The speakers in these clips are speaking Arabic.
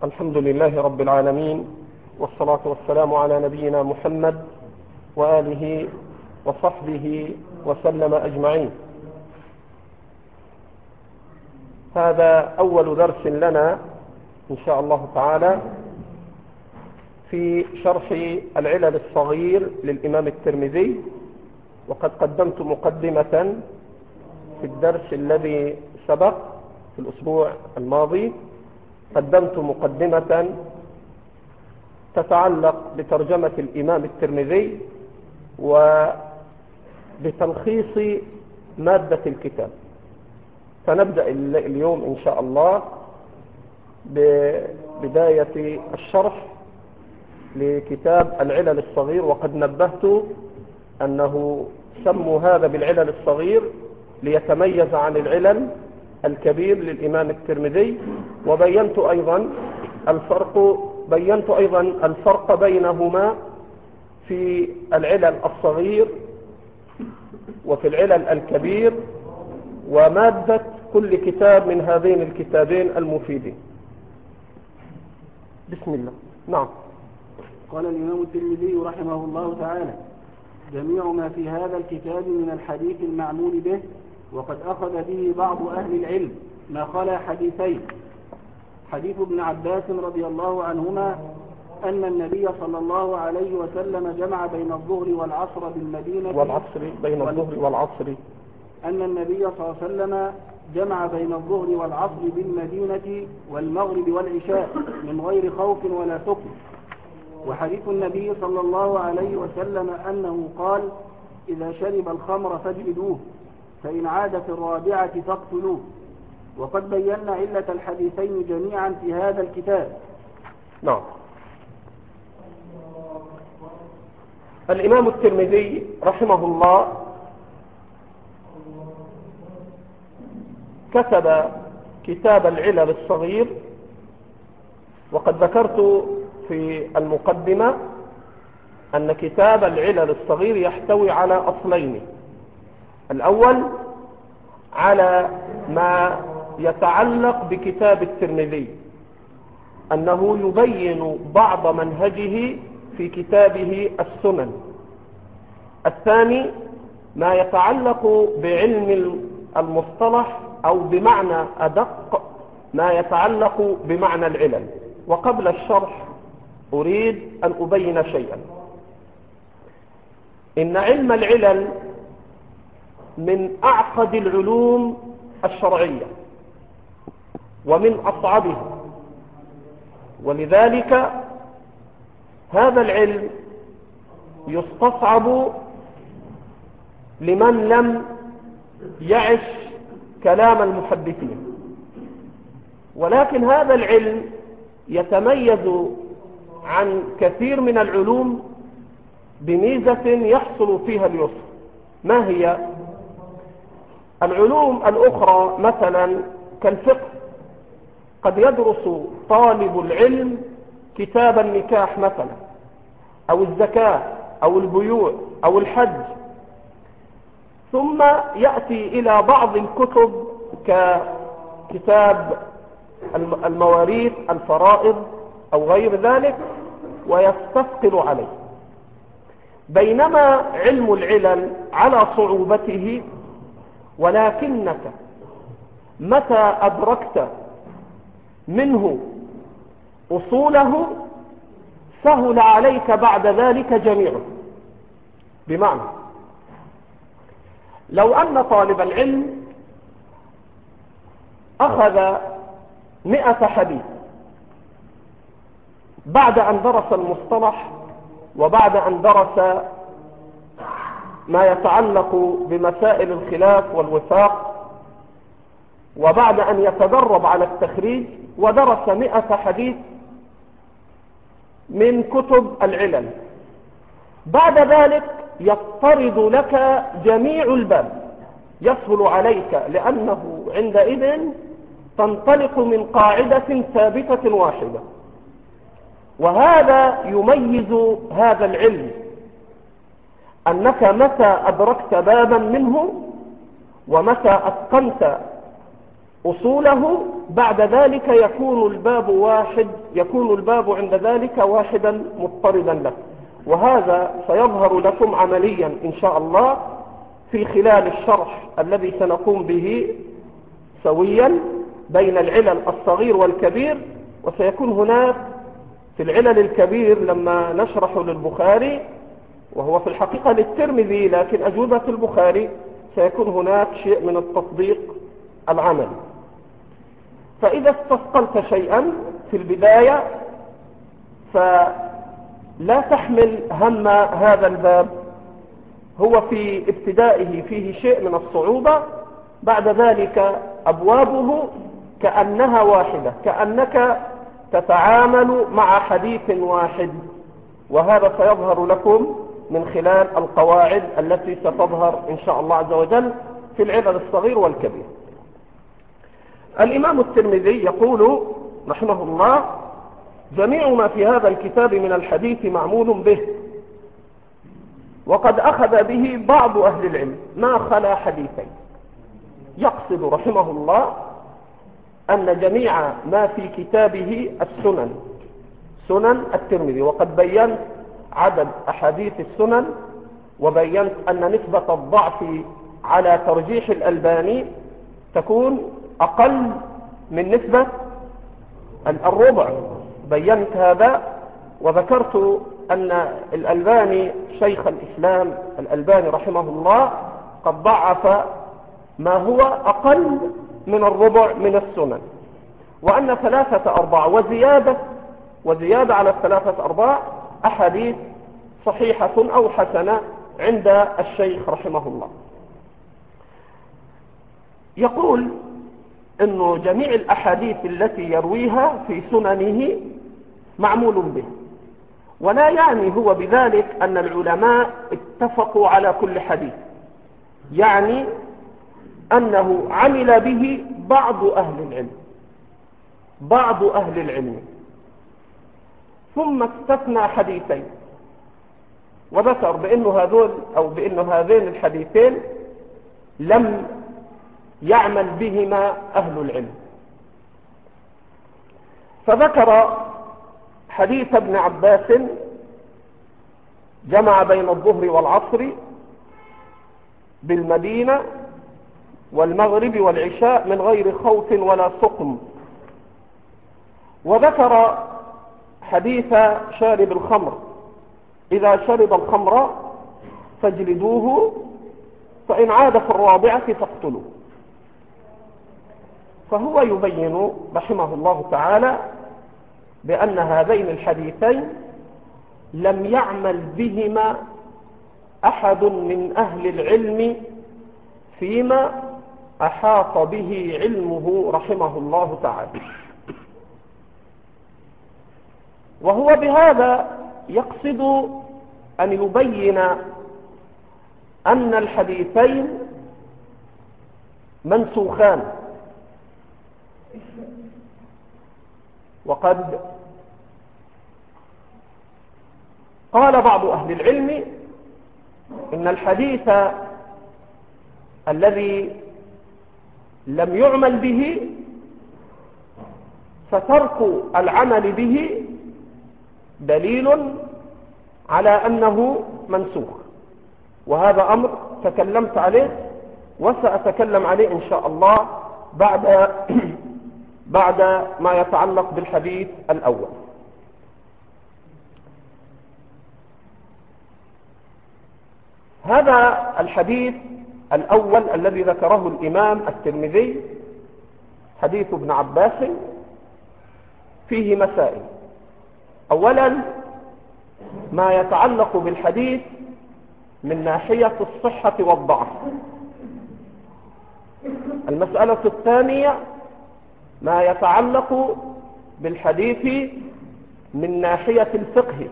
الحمد لله رب العالمين، والصلاة والسلام على نبينا محمد وآله وصحبه وسلم أجمعين. هذا أول درس لنا إن شاء الله تعالى في شرح العلل الصغير للإمام الترمذي، وقد قدمت مقدمة في الدرس الذي سبق في الأسبوع الماضي. قدمت مقدمة تتعلق بترجمة الإمام الترمذي وبتلخيص مادة الكتاب. فنبدأ اليوم إن شاء الله ببداية الشرح لكتاب العلل الصغير، وقد نبهت أنه سموا هذا بالعلل الصغير ليتميز عن العلل الكبير للإمام الترمذي، وبينت أيضا الفرق بينهما في العلل الصغير وفي العلل الكبير، ومادة كل كتاب من هذين الكتابين المفيدين. بسم الله. نعم. قال الإمام الترمذي رحمه الله تعالى: جميع ما في هذا الكتاب من الحديث المعمول به، وقد أخذ به بعض أهل العلم، ما خلا حديثين: حديث ابن عباس رضي الله عنهما أن النبي صلى الله عليه وسلم جمع بين الظهر والعصر بالمدينة أن النبي صلى الله عليه وسلم جمع بين الظهر والعصر بالمدينة والمغرب والعشاء من غير خوف ولا سكن. وحديث النبي صلى الله عليه وسلم أنه قال: إذا شرب الخمر فاجلدوه، فإن عاد في الرابعة فاقتلوه. وقد بينا علة الحديثين جميعا في هذا الكتاب. نعم. الإمام الترمذي رحمه الله كتب كتاب العلل الصغير، وقد ذكرت في المقدمة أن كتاب العلل الصغير يحتوي على أصلين: الأول على ما يتعلق بكتاب الترمذي، أنه يبين بعض منهجه في كتابه السنن. الثاني ما يتعلق بعلم المصطلح، أو بمعنى أدق ما يتعلق بمعنى العلل. وقبل الشرح أريد أن أبين شيئا. إن علم العلل من أعقد العلوم الشرعية ومن أصعبها، ولذلك هذا العلم يستصعب لمن لم يعش كلام المحدثين، ولكن هذا العلم يتميز عن كثير من العلوم بميزة يحصل فيها اليسر. ما هي؟ العلوم الأخرى مثلا كالفقه، قد يدرس طالب العلم كتاب النكاح مثلا، أو الزكاة، أو البيوع، أو الحج، ثم يأتي إلى بعض الكتب ككتاب المواريث، الفرائض، أو غير ذلك، ويستثقل عليه. بينما علم العلل على صعوبته، ولكنك متى أدركت منه أصوله سهل عليك بعد ذلك جميعه. بمعنى لو أن طالب العلم أخذ 100 حديث بعد أن درس المصطلح، وبعد أن درس ما يتعلق بمسائل الخلاف والوثاق، وبعد أن يتدرب على التخريج، ودرس 100 حديث من كتب العلل، بعد ذلك يضطرد لك جميع الباب، يسهل عليك، لأنه عندئذ تنطلق من قاعدة ثابتة واحدة. وهذا يميز هذا العلم، أنك متى أدركت بابا منه، ومتى أتقنت أصوله، بعد ذلك يكون الباب عند ذلك واحدا مضطردا له. وهذا سيظهر لكم عمليا إن شاء الله في خلال الشرح الذي سنقوم به سويا بين العلل الصغير والكبير. وسيكون هناك في العلل الكبير لما نشرح للبخاري، وهو في الحقيقة للترمذي لكن أجوبة البخاري، سيكون هناك شيء من التطبيق العملي. فإذا استثقلت شيئا في البداية فلا تحمل هم هذا الباب، هو في ابتدائه فيه شيء من الصعوبة، بعد ذلك أبوابه كأنها واحدة، كأنك تتعامل مع حديث واحد. وهذا سيظهر لكم من خلال القواعد التي ستظهر إن شاء الله عز وجل في العلل الصغير والكبير. الإمام الترمذي يقول رحمه الله: جميع ما في هذا الكتاب من الحديث معمول به، وقد أخذ به بعض أهل العلم ما خلا حديثين. يقصد رحمه الله أن جميع ما في كتابه السنن، سنن الترمذي، وقد بينت عدد أحاديث السنن، وبينت أن نسبة الضعف على ترجيح الألباني تكون أقل من نسبة الربع. بينت هذا وذكرت أن الألباني شيخ الإسلام الألباني رحمه الله قد ضعف ما هو أقل من الربع من السنن، وأن 3/4 وزيادة على 3/4 أحاديث صحيحة أو حسنة عند الشيخ رحمه الله. يقول إنه جميع الأحاديث التي يرويها في سننه معمول به، ولا يعني هو بذلك أن العلماء اتفقوا على كل حديث، يعني أنه عمل به بعض أهل العلم، ثم استثنى حديثين وذكر بأن هذين الحديثين لم يعمل بهما أهل العلم. فذكر حديث ابن عباس: جمع بين الظهر والعصر بالمدينة والمغرب والعشاء من غير خوف ولا سقم. وذكر حديث شارب الخمر: إذا شرب الخمر فاجلدوه، فإن عاد في الرابعة فاقتلوه. فهو يبين رحمه الله تعالى بأن هذين الحديثين لم يعمل بهما أحد من أهل العلم فيما أحاط به علمه رحمه الله تعالى. وهو بهذا يقصد أن يبين أن الحديثين منسوخان. وقد قال بعض أهل العلم إن الحديث الذي لم يعمل به فترك العمل به دليل على أنه منسوخ، وهذا أمر تكلمت عليه وسأتكلم عليه إن شاء الله بعد ما يتعلق بالحديث الأول. هذا الحديث الأول الذي ذكره الإمام الترمذي، حديث ابن عباس، فيه مسائل. أولا ما يتعلق بالحديث من ناحية الصحة والضعف. المسألة الثانية ما يتعلق بالحديث من ناحية الفقه.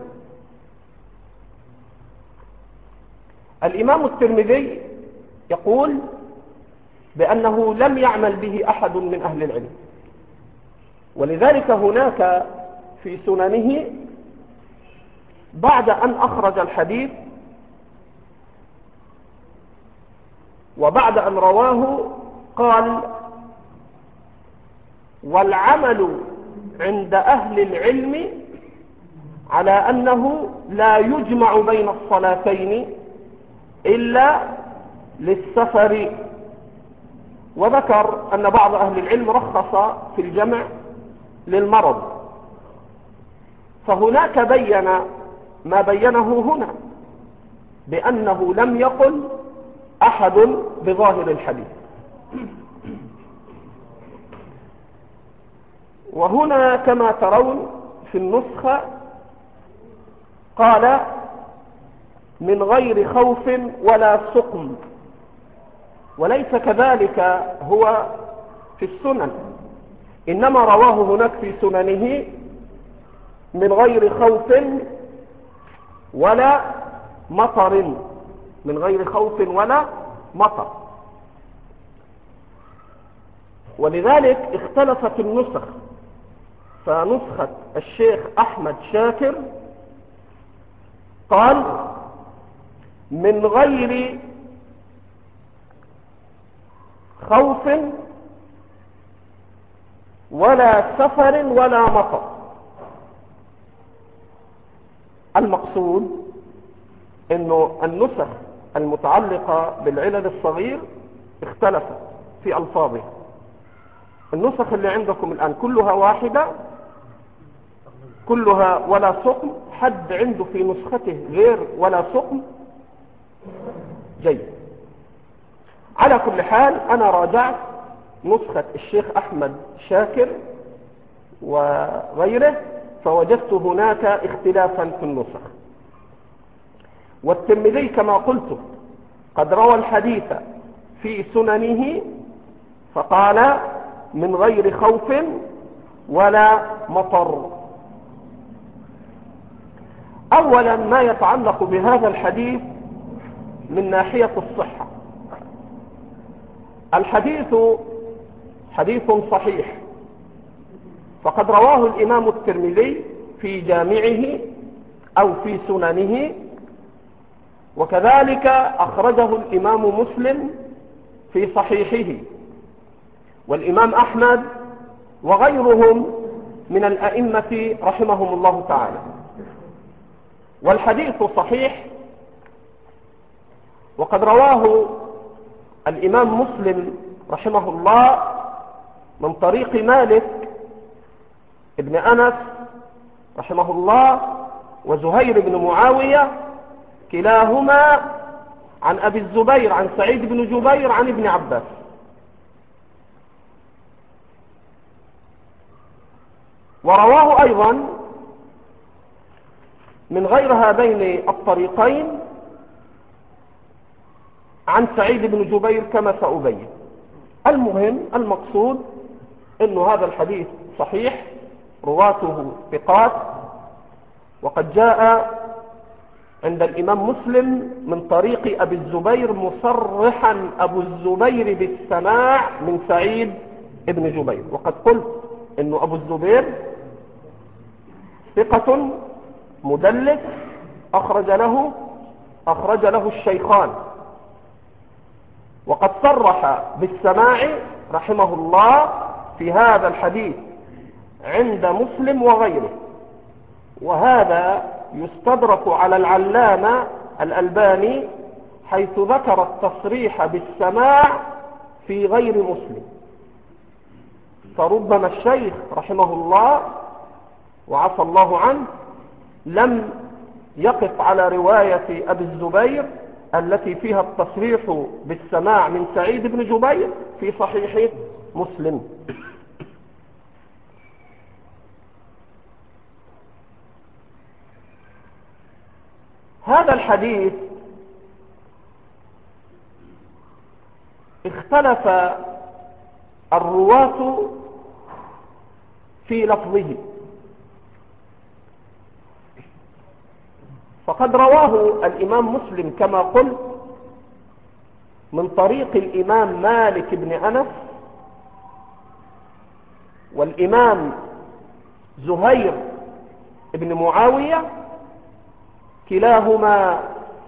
الإمام الترمذي يقول بأنه لم يعمل به أحد من أهل العلم، ولذلك هناك في سننه بعد أن أخرج الحديث وبعد أن رواه قال: والعمل عند أهل العلم على أنه لا يجمع بين الصلاتين إلا للسفر. وذكر أن بعض أهل العلم رخص في الجمع للمرض، فهناك بين ما بينه هنا بأنه لم يقل أحد بظاهر الحديث. وهنا كما ترون في النسخة قال من غير خوف ولا سقم، وليس كذلك هو في السنن، إنما رواه هناك في سننه من غير خوف ولا مطر، من غير خوف ولا مطر. ولذلك اختلفت النسخ، فنسخة الشيخ أحمد شاكر قال من غير خوف ولا سفر ولا مطر. المقصود انه النسخ المتعلقة بالعلل الصغير اختلفت في الفاظها. النسخ اللي عندكم الآن كلها واحدة، كلها ولا سقم. حد عنده في نسخته غير ولا سقم؟ جيد. على كل حال أنا راجعت نسخة الشيخ أحمد شاكر وغيره فوجدت هناك اختلافا في النسخ. والترمذي كما قلت قد روى الحديث في سننه فقال من غير خوف ولا مطر. أولا ما يتعلق بهذا الحديث من ناحية الصحة، الحديث حديث صحيح، فقد رواه الإمام الترمذي في جامعه أو في سننه، وكذلك أخرجه الإمام مسلم في صحيحه، والإمام أحمد وغيرهم من الأئمة رحمهم الله تعالى. والحديث صحيح، وقد رواه الإمام مسلم رحمه الله من طريق مالك ابن أنس رحمه الله وزهير بن معاوية كلاهما عن أبي الزبير عن سعيد بن جبير عن ابن عباس. ورواه أيضا من غير هذين الطريقين عن سعيد بن جبير كما سأبين. المهم المقصود أن هذا الحديث صحيح، رواته ثقات، وقد جاء عند الإمام مسلم من طريق أبي الزبير مصرحا أبو الزبير بالسماع من سعيد بن جبير. وقد قلت أن أبو الزبير ثقة مدلس أخرج له الشيخان، وقد صرح بالسماع رحمه الله في هذا الحديث عند مسلم وغيره. وهذا يستدرك على العلامة الألباني حيث ذكر التصريح بالسماع في غير مسلم. فربما الشيخ رحمه الله وعفى الله عنه لم يقف على رواية أبي الزبير التي فيها التصريح بالسماع من سعيد بن جبير في صحيح مسلم. هذا الحديث اختلف الرواة في لفظه، فقد رواه الإمام مسلم كما قلت من طريق الإمام مالك بن أنس والإمام زهير بن معاوية كلاهما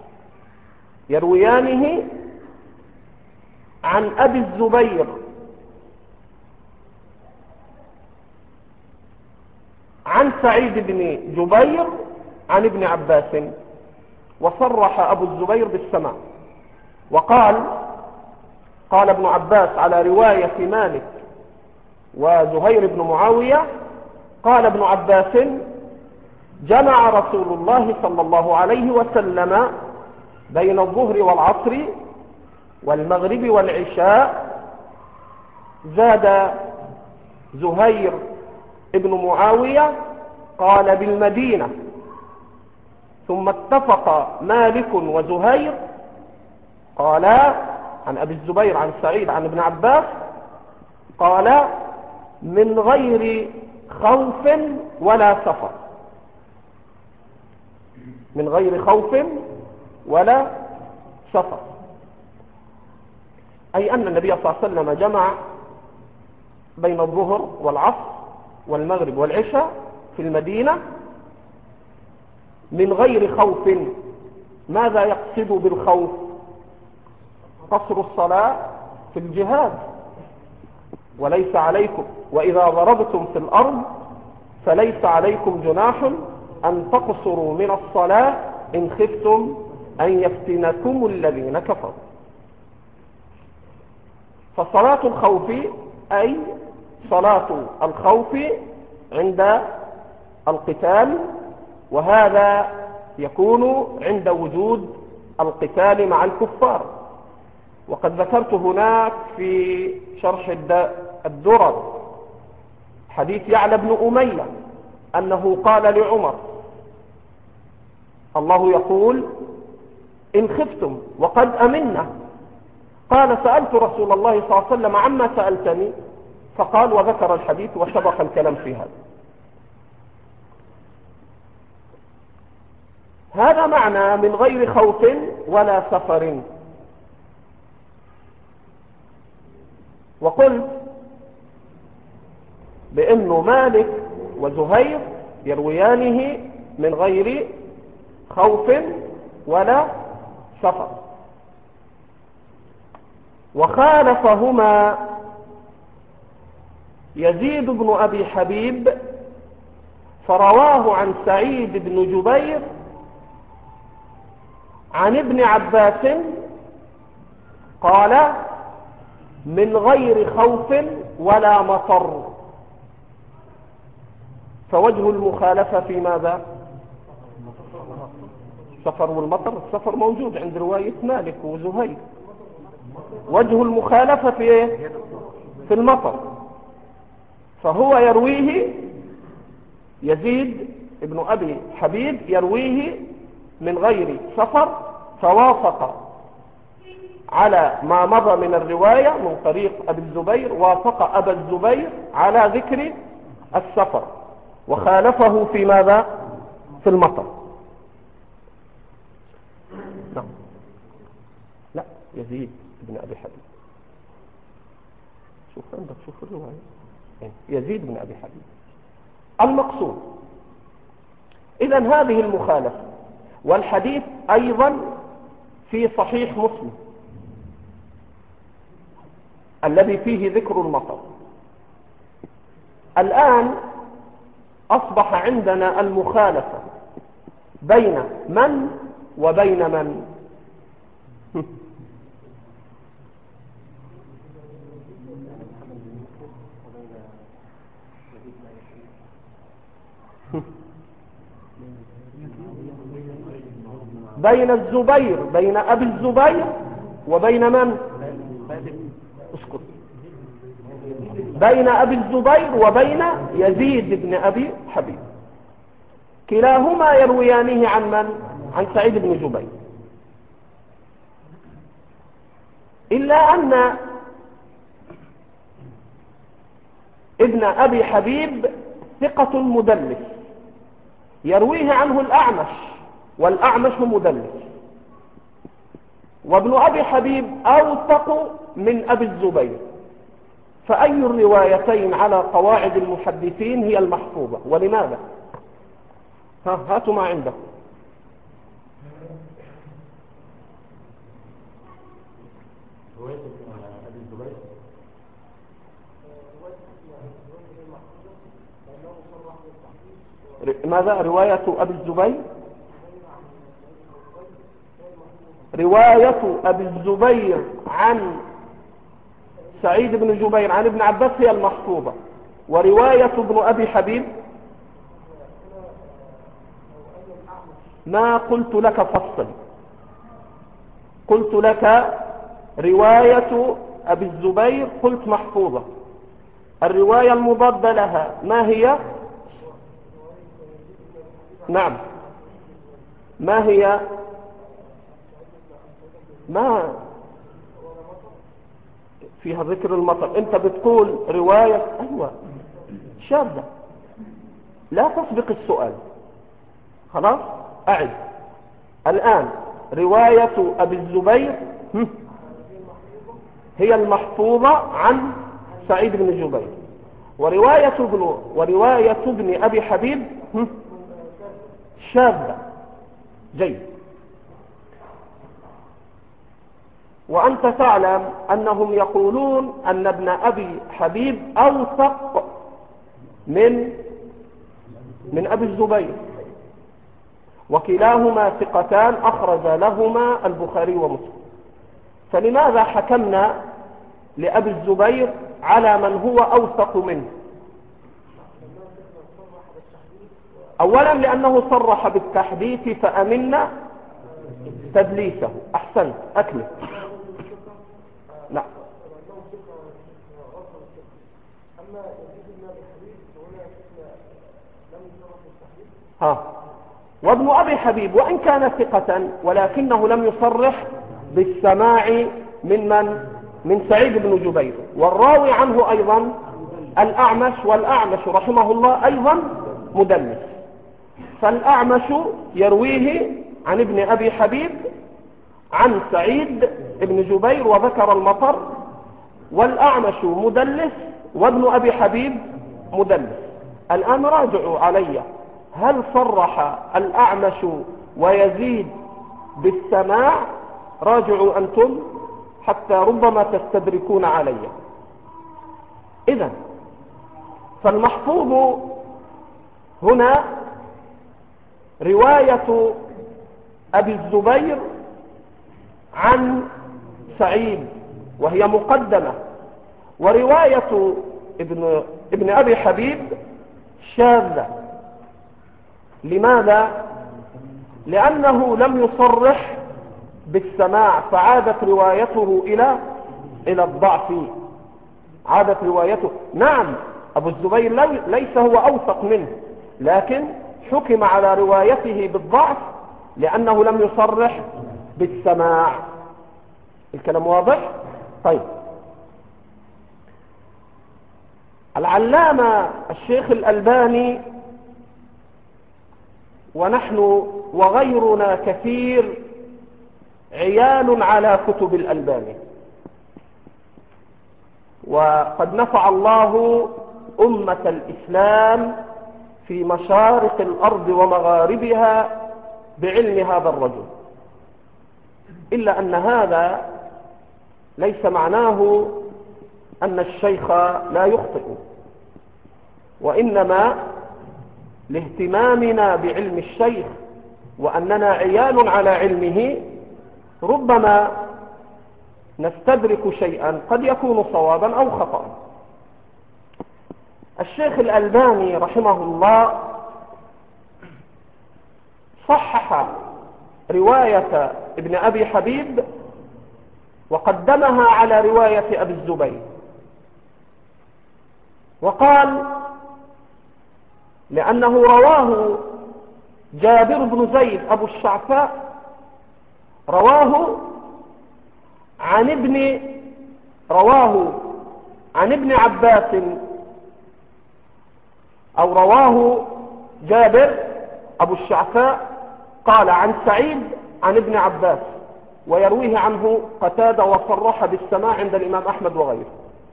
يرويانه عن أبي الزبير عن سعيد بن جبير عن ابن عباس، وصرح أبو الزبير بالسماع، وقال ابن عباس على رواية مالك وزهير بن معاوية، قال ابن عباس: جمع رسول الله صلى الله عليه وسلم بين الظهر والعصر والمغرب والعشاء. زاد زهير ابن معاوية قال بالمدينة، ثم اتفق مالك وزهير قالا عن أبي الزبير عن سعيد عن ابن عباس قال: من غير خوف ولا سفر. من غير خوف ولا سفر، أي أن النبي صلى الله عليه وسلم جمع بين الظهر والعصر والمغرب والعشاء في المدينة من غير خوف. ماذا يقصد بالخوف؟ قصر الصلاة في الجهاد. وليس عليكم وإذا ضربتم في الأرض فليس عليكم جناح أن تقصروا من الصلاة إن خفتم أن يفتنكم الذين كفروا. فصلاة الخوف أي صلاة الخوف عند القتال، وهذا يكون عند وجود القتال مع الكفار. وقد ذكرت هناك في شرح الدرر حديث يعلى بن أمية أنه قال لعمر: الله يقول إن خفتم وقد أمنا. قال: سألت رسول الله صلى الله عليه وسلم عما سألتني، فقال، وذكر الحديث وسبق الكلام في هذا. هذا معنى من غير خوف ولا سفر. وقلت بأنه مالك وزهير يرويانه من غير خوف ولا سفر، وخالفهما يزيد بن أبي حبيب فرواه عن سعيد بن جبير عن ابن عباس قال: من غير خوف ولا مطر. فوجه المخالفة في ماذا؟ السفر والمطر. السفر موجود عند رواية مالك وزهير. وجه المخالفة في ايه؟ في المطر. فهو يرويه يزيد ابن أبي حبيب يرويه من غير سفر، فوافق على ما مضى من الرواية من طريق أبي الزبير، وافق أبا الزبير على ذكر السفر، وخالفه في ماذا؟ في المطر. نعم. لا، يزيد بن أبي حبيب. شوف عندك، شوف الرواية، يزيد بن أبي حبيب. المقصود إذن هذه المخالفة، والحديث أيضا في صحيح مسلم الذي فيه ذكر المطر. الآن أصبح عندنا المخالفة بين من وبين من؟ بين الزبير، بين أبي الزبير، وبين من؟ اسكت. بين أبي الزبير وبين يزيد بن أبي حبيب، كلاهما يرويانه عن من؟ عن سعيد بن جبير، إلا أن ابن أبي حبيب ثقة مدلس يرويه عنه الأعمش، والأعمش مدلس، وابن أبي حبيب أوثق من أبي الزبير. فأي الروايتين على قواعد المحدثين هي المحفوظة؟ ولماذا؟ هاتوا ما عندكم. رواية أبي الزبير ماذا رواية أبي الزبير؟ رواية أبي الزبير عن سعيد بن جبير عن ابن عباس هي المحفوظة، ورواية ابن أبي حبيب ما قلت لك فصل، قلت لك رواية أبي الزبير قلت محفوظة، الرواية المضادة لها ما هي؟ نعم، ما هي؟ ما فيها ذكر المطر، انت بتقول رواية ايوه شاذة، لا تسبق السؤال، خلاص اعد الان. رواية ابي الزبير هي المحفوظة عن سعيد بن جبير، ورواية ابن ابي حبيب شاذة. جيد. وأنت تعلم أنهم يقولون أن ابن أبي حبيب أوثق من أبي الزبير، وكلاهما ثقتان أخرج لهما البخاري ومسلم، فلماذا حكمنا لأبي الزبير على من هو أوثق منه؟ أولا لأنه صرح بالتحديث فأمنا تدليسه. أحسنت، أكمل. نعم. وابن أبي حبيب وإن كان ثقة ولكنه لم يصرح بالسماع من سعيد بن جبير، والراوي عنه أيضا الأعمش، والأعمش رحمه الله أيضا مدلس، فالأعمش يرويه عن ابن أبي حبيب عن سعيد بن جبير وذكر المطر، والأعمش مدلس وابن أبي حبيب مدلس. الآن راجعوا علي، هل صرح الأعمش ويزيد بالسماع؟ راجعوا أنتم حتى ربما تستدركون علي. إذن فالمحفوظ هنا رواية أبي الزبير عن سعيد وهي مقدمة، ورواية ابن أبي حبيب شاذة. لماذا؟ لأنه لم يصرح بالسماع، فعادت روايته إلى الضعف، عادت روايته. نعم أبو الزبير ليس هو أوثق منه، لكن حكم على روايته بالضعف لأنه لم يصرح بالسماع. الكلام واضح؟ طيب. العلامة الشيخ الألباني ونحن وغيرنا كثير عيال على كتب الألباني، وقد نفع الله أمة الإسلام في مشارق الأرض ومغاربها بعلم هذا الرجل، إلا أن هذا ليس معناه أن الشيخ لا يخطئ، وإنما لاهتمامنا بعلم الشيخ وأننا عيال على علمه ربما نستدرك شيئا قد يكون صوابا أو خطأ. الشيخ الألباني رحمه الله صحح رواية ابن أبي حبيب وقدمها على رواية أبي الزبير، وقال لأنه رواه جابر بن زيد أبو الشعثاء، رواه عن ابن عباس، أو رواه جابر أبو الشعثاء قال عن سعيد عن ابن عباس، ويرويه عنه قتادة وصرح بالسماع عند الإمام أحمد وغيره.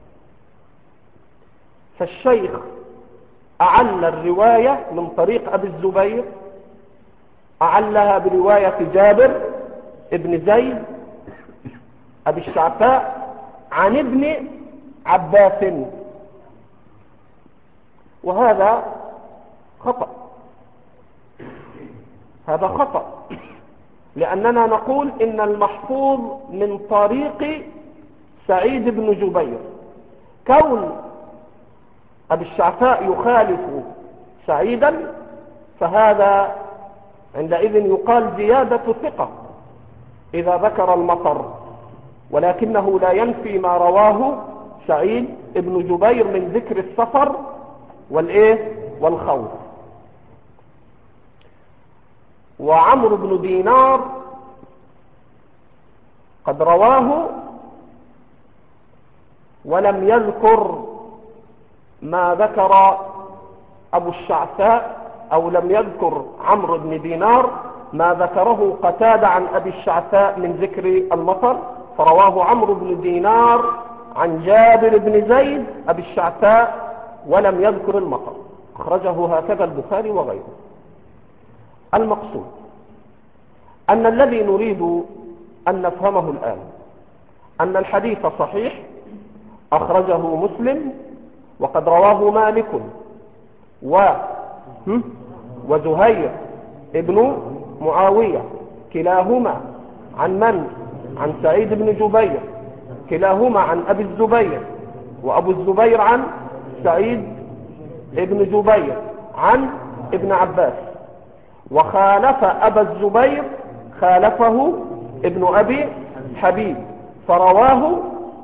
فالشيخ أعل الرواية من طريق أبي الزبير، أعلها برواية جابر ابن زيد أبي الشعثاء عن ابن عباس، وهذا خطأ، هذا خطأ، لأننا نقول إن المحفوظ من طريق سعيد بن جبير. كون أبي الشعثاء يخالف سعيدا فهذا عندئذ يقال زيادة ثقة إذا ذكر المطر، ولكنه لا ينفي ما رواه سعيد بن جبير من ذكر السفر والخوف. وعمرو بن دينار قد رواه ولم يذكر ما ذكر أبو الشعثاء، أو لم يذكر عمرو بن دينار ما ذكره قتادة عن أبي الشعثاء من ذكر المطر، فرواه عمرو بن دينار عن جابر بن زيد أبي الشعثاء ولم يذكر المطر، أخرجه هكذا البخاري وغيره. المقصود أن الذي نريد أن نفهمه الآن أن الحديث صحيح، أخرجه مسلم، وقد رواه مالك وزهير ابن معاوية، كلاهما عن من؟ عن سعيد بن جبير، كلاهما عن أبي الزبير، وأبو الزبير عن سعيد ابن جبير عن ابن عباس. وخالف أبا الزبير خالفه ابن أبي حبيب فرواه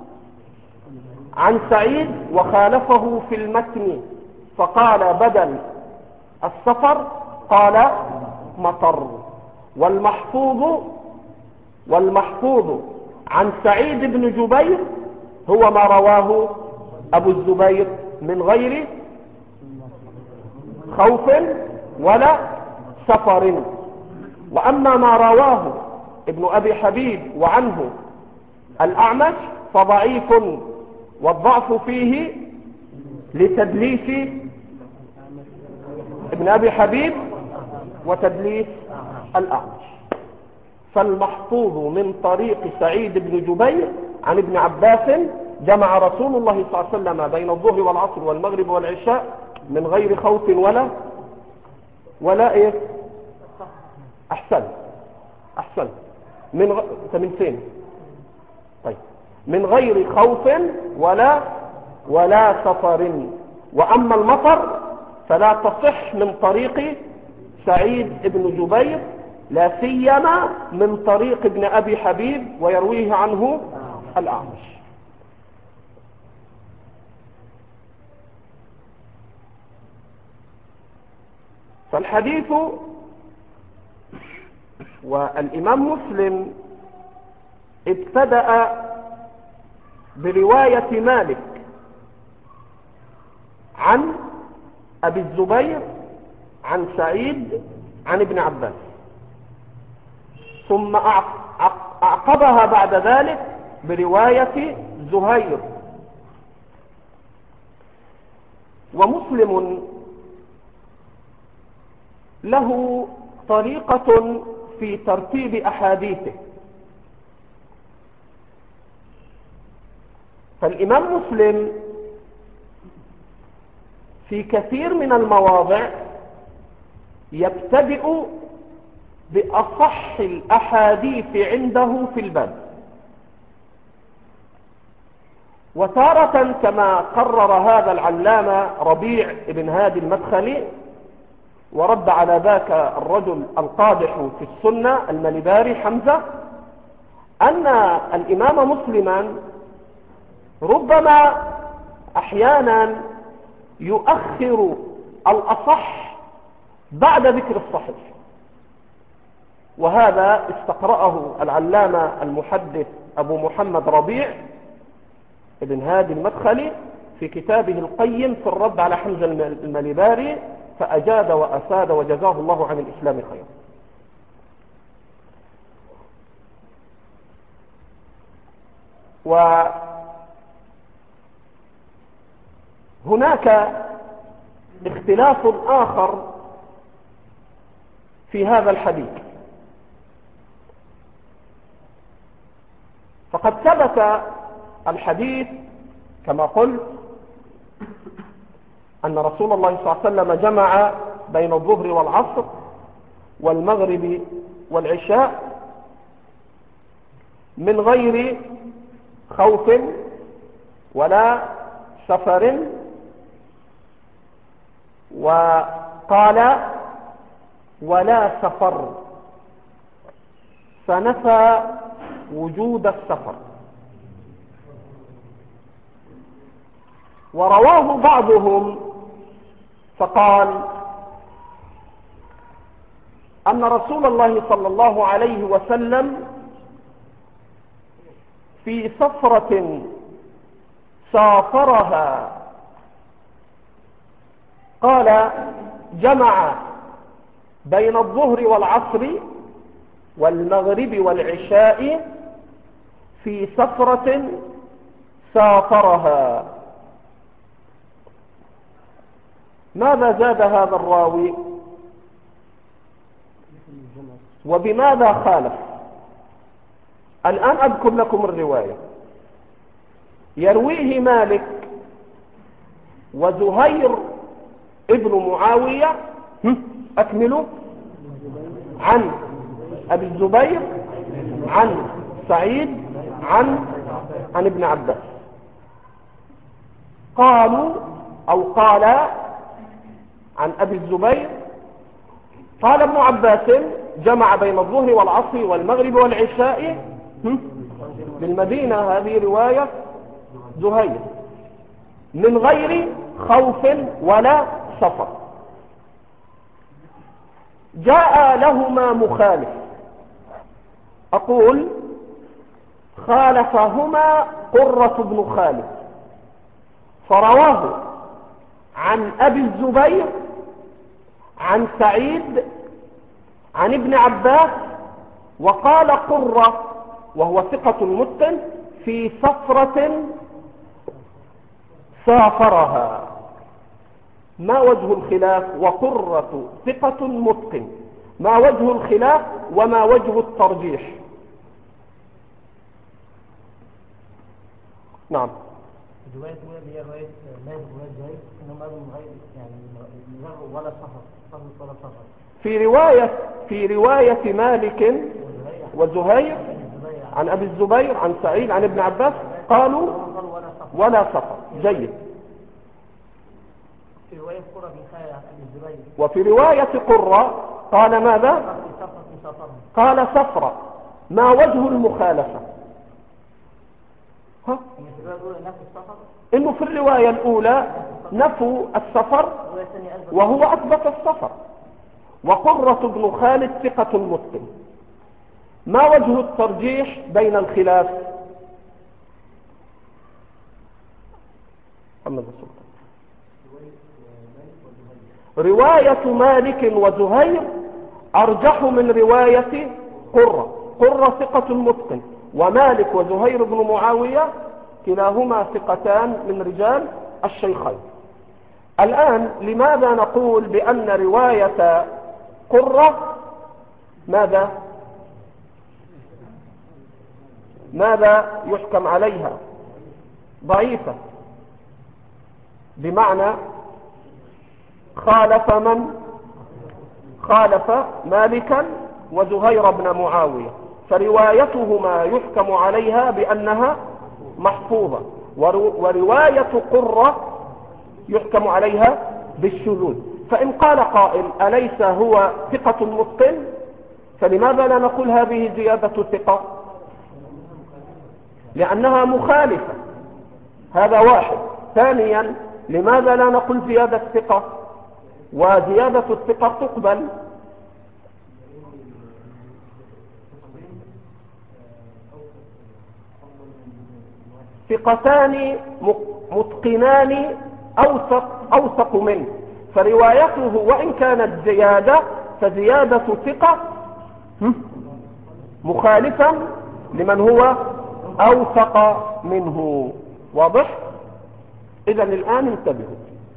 عن سعيد وخالفه في المتن، فقال بدل السفر قال مطر. والمحفوظ عن سعيد بن جبير هو ما رواه أبو الزبير من غير خوف ولا سفر. وأما ما رواه ابن أبي حبيب وعنه الأعمش فضعيف، والضعف فيه لتدليس ابن أبي حبيب وتدليس الأعمش. فالمحفوظ من طريق سعيد بن جبير عن ابن عباس جمع رسول الله صلى الله عليه وسلم بين الظهر والعصر والمغرب والعشاء من غير خوف ولا ايه. احسن من فين؟ طيب، من غير خوف ولا سفر. واما المطر فلا تصح من طريق سعيد بن جبير، لا سيما من طريق ابن أبي حبيب ويرويه عنه الأعمش. فالحديث والإمام مسلم ابتدأ برواية مالك عن أبي الزبير عن سعيد عن ابن عباس، ثم أعقبها بعد ذلك برواية زهير. ومسلم له طريقة في ترتيب أحاديثه، فالإمام مسلم في كثير من المواضع يبتدئ بأصح الأحاديث عنده في الباب، وتارة كما قرر هذا العلامة ربيع بن هادي المدخلي ورد على ذاك الرجل القادح في السنة المليباري حمزة، أن الإمام مسلما ربما أحيانا يؤخر الأصح بعد ذكر الصحيح، وهذا استقرأه العلامة المحدث أبو محمد ربيع بن هادي المدخلي في كتابه القيم في الرد على حمزة المليباري، فأجاد وأفاد وجزاه الله عن الإسلام خيرا. وهناك اختلاف آخر في هذا الحديث، فقد ثبت الحديث كما قلت أن رسول الله صلى الله عليه وسلم جمع بين الظهر والعصر والمغرب والعشاء من غير خوف ولا سفر، وقال ولا سفر، فنفى وجود السفر. ورواه بعضهم فقال أن رسول الله صلى الله عليه وسلم في سفرة سافرها قال جمع بين الظهر والعصر والمغرب والعشاء في سفرة سافرها. ماذا زاد هذا الراوي وبماذا خالف؟ الآن أذكر لكم الرواية. يرويه مالك وزهير ابن معاوية أكملوا عن أبي الزبير عن سعيد عن ابن عباس. قالوا أو قال عن أبي الزبير قال ابن عباس جمع بين الظهر والعصر والمغرب والعشاء بالمدينة. هذه رواية زهير من غير خوف ولا سفر. جاء لهما مخالف، أقول خالفهما قرة بن خالد فرواه عن أبي الزبير عن سعيد عن ابن عباس، وقال قرة وهو ثقة متقن في سفرة سافرها. ما وجه الخلاف؟ وقرة ثقة متقن، ما وجه الخلاف وما وجه الترجيح؟ نعم. الرواية الأولى اللي هي رواية مالك ورواية زهير إنهم قالوا من غير يعني من غير ولا سفر ولا سفر. في رواية مالك وزهير عن أبي الزبير عن سعيد عن ابن عباس قالوا ولا سفر. جيد. في رواية قرة بن خالد عن أبي الزبير وفي رواية قرة قال ماذا؟ قال سفرة. ما وجه المخالفة؟ إنه في الرواية الأولى نفوا السفر وهو أثبت السفر، وقرة بن خالد ثقة متقن. ما وجه الترجيح بين الخلاف؟ محمد السلطان. رواية مالك وزهير أرجح من رواية قرة. قرة ثقة متقن، ومالك وزهير بن معاوية كلاهما ثقتان من رجال الشيخين. الآن لماذا نقول بأن رواية قرة ماذا يحكم عليها؟ ضعيفة، بمعنى خالف من؟ خالف مالكا وزهير بن معاوية، فروايتهما يحكم عليها بأنها محفوظة، ورواية قرة يحكم عليها بالشذوذ. فإن قال قائل أليس هو ثقة متقن؟ فلماذا لا نقول هذه زيادة ثقة؟ لأنها مخالفة، هذا واحد. ثانيا، لماذا لا نقول زيادة ثقة؟ وزيادة الثقة تقبل. ثقتان متقنان أوثق منه، فروايته وإن كانت زيادة فزيادة ثقة مخالفا لمن هو أوثق منه. واضح؟ إذن الآن انتبهوا،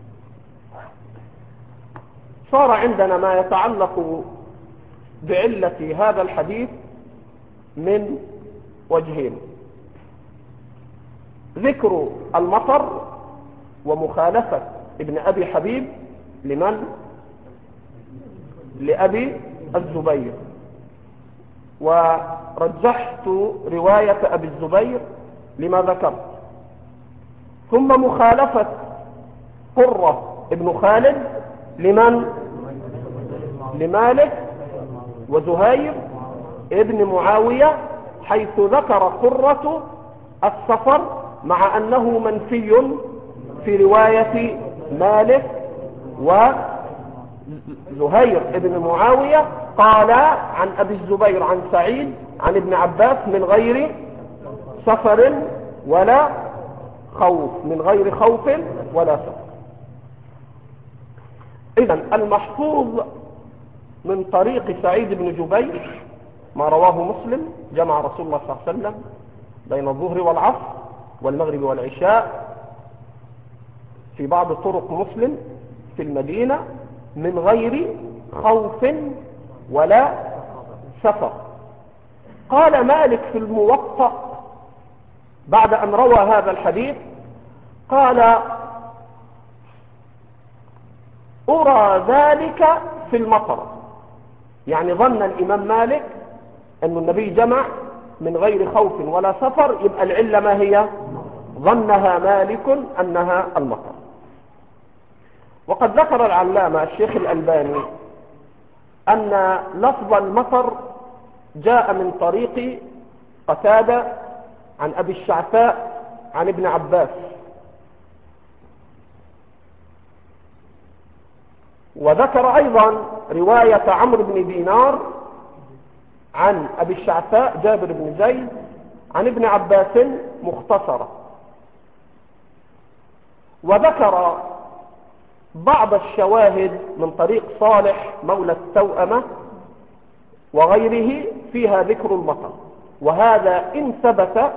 صار عندنا ما يتعلق بعلة هذا الحديث من وجهين: ذكر المطر ومخالفة ابن أبي حبيب لمن؟ لأبي الزبير، ورجحت رواية أبي الزبير لما ذكرت، ثم مخالفة قرة ابن خالد لمن؟ لمالك وزهير ابن معاوية، حيث ذكر قرة السفر مع أنه منفي في رواية مالك وزهير ابن معاوية. قال عن أبي الزبير عن سعيد عن ابن عباس من غير سفر ولا خوف، من غير خوف ولا سفر. إذن المحفوظ من طريق سعيد بن جبير ما رواه مسلم: جمع رسول الله صلى الله عليه وسلم بين الظهر والعصر والمغرب والعشاء في بعض طرق مسلم في المدينة من غير خوف ولا سفر. قال مالك في الموطأ بعد أن روى هذا الحديث، قال: أرى ذلك في المطر. يعني ظن الإمام مالك أن النبي جمع من غير خوف ولا سفر، يبقى العلة ما هي؟ ظنها مالك أنها المطر. وقد ذكر العلامة الشيخ الألباني أن لفظ المطر جاء من طريق قتادة عن أبي الشعثاء عن ابن عباس، وذكر أيضا رواية عمرو بن دينار عن أبي الشعثاء جابر بن زيد عن ابن عباس مختصرة، وذكر بعض الشواهد من طريق صالح مولى التوأمة وغيره فيها ذكر المطر، وهذا إن ثبت،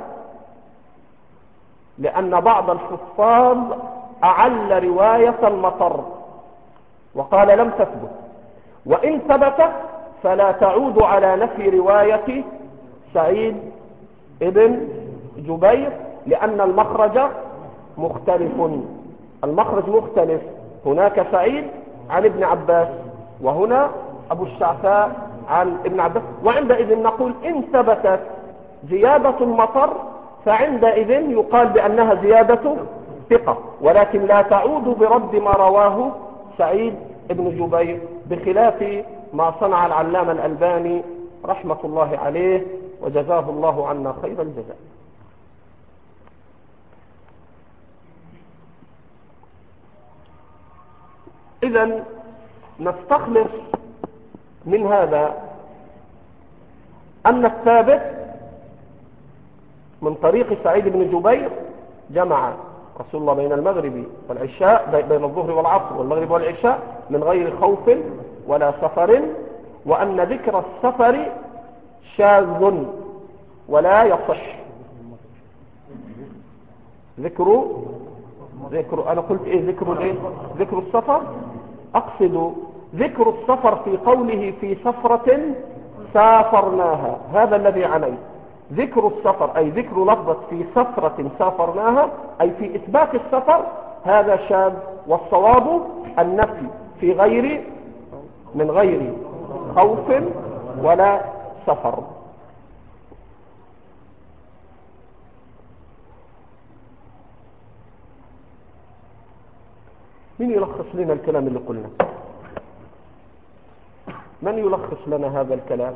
لأن بعض الحفاظ أعل رواية المطر وقال لم تثبت، وإن ثبت فلا تعود على نفي رواية سعيد ابن جبير، لأن المخرج مختلف. المخرج مختلف، هناك سعيد عن ابن عباس وهنا أبو الشعثاء عن ابن عباس. وعندئذ نقول إن ثبتت زيادة المطر فعندئذ يقال بأنها زيادة ثقة، ولكن لا تعود برد ما رواه سعيد ابن جبير، بخلاف ما صنع العلامة الألباني رحمة الله عليه وجزاه الله عنا خير الجزاء. إذن نستخلص من هذا أن الثابت من طريق سعيد بن جبير جمع رسول الله بين المغرب والعشاء، بين الظهر والعصر والمغرب والعشاء من غير خوف ولا سفر، وأن ذكر السفر شاذ ولا يصح. ذكر أنا قلت إيه؟ ذكر السفر، أقصد ذكر السفر في قوله في سفرة سافرناها، هذا الذي عنيت. ذكر السفر أي ذكر لفظة في سفرة سافرناها أي في إثبات السفر، هذا شاذ، والصواب النفي في من غير خوف ولا سفر. من يلخص لنا الكلام اللي قلنا؟ من يلخص لنا هذا الكلام؟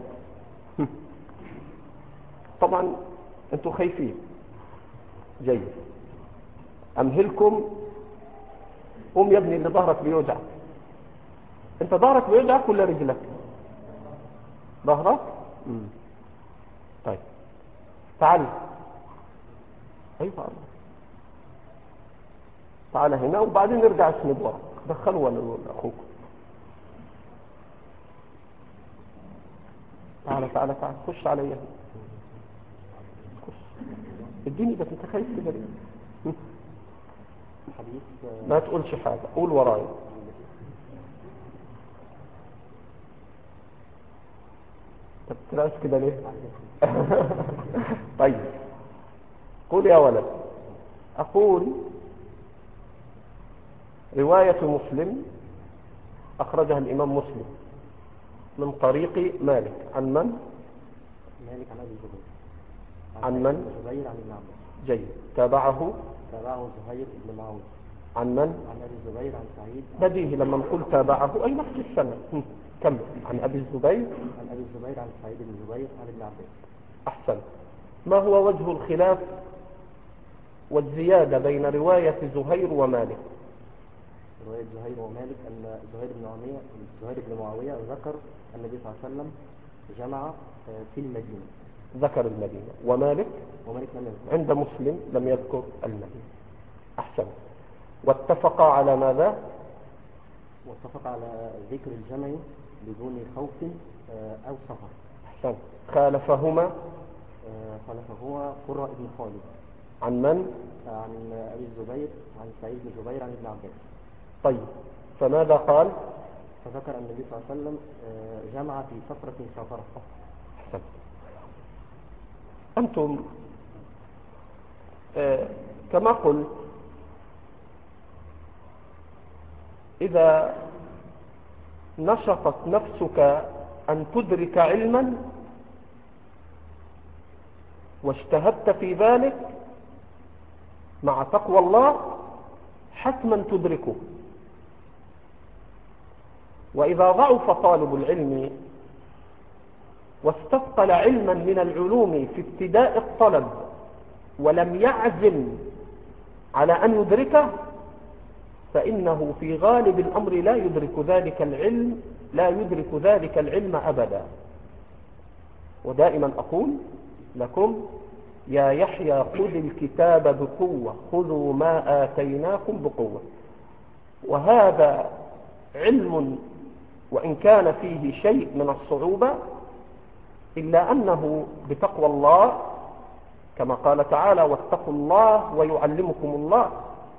طبعا انتوا خايفين، جيد، امهلكم. قوم يا ابني اللي ظهرك بيوجع. انت ظهرك بيوجعك ولا رجلك؟ ظهرك؟ طيب تعال. ايوه تعال هنا وبعدين نرجع اسند ورا. دخلوا ولا اخوك. تعال خش عليا. اديني بس، انت خايف كده ليه؟ ما تقولش حاجه، قول ورايا. طب تراس كده ليه؟ طيب قول يا ولد. اقول روايه مسلم اخرجها الامام مسلم من طريق مالك. عن من؟ مالك عن أبي الزبير. عن سعيد من؟ بن جبير عن ابن عباس. جيد. تابعه تابعه زهير بن معاوية. عن من؟ عن أبي الزبير عن سعيد. بديه لما نقول تابعه أي نفس السنة. كم؟ عن أبي الزبير. عن أبي الزبير عن سعيد بن جبير عن ابن عباس. أحسن. ما هو وجه الخلاف والزيادة بين رواية زهير ومالك؟ رواية زهير ومالك أن زهير بن معاوية ذكر النبي صلى الله عليه وسلم جمع في المدينة. ذكر المدينة. ومالك لم يذكر. عند مسلم لم يذكر المدينة. أحسن. واتفقا على ماذا؟ واتفق على ذكر الجمع بدون خوف أو سفر. أحسن. خالفهما قرة بن خالد. عن من؟ عن أبي الزبير عن سعيد بن جبير عن ابن عباس. طيب، فماذا قال؟ فذكر النبي صلى الله عليه وسلم جمع في فترة سافرة. أحسن. أنتم كما قلت إذا نشطت نفسك أن تدرك علما واجتهدت في ذلك مع تقوى الله حتما تدركه. وإذا ضعف طالب العلم واستثقل علما من العلوم في ابتداء الطلب ولم يعزم على أن يدركه فإنه في غالب الأمر لا يدرك ذلك العلم أبدا. ودائما أقول لكم يا يحيى خذ الكتاب بقوة، خذوا ما آتيناكم بقوة. وهذا علم وإن كان فيه شيء من الصعوبة إلا أنه بتقوى الله كما قال تعالى واتقوا الله ويعلمكم الله.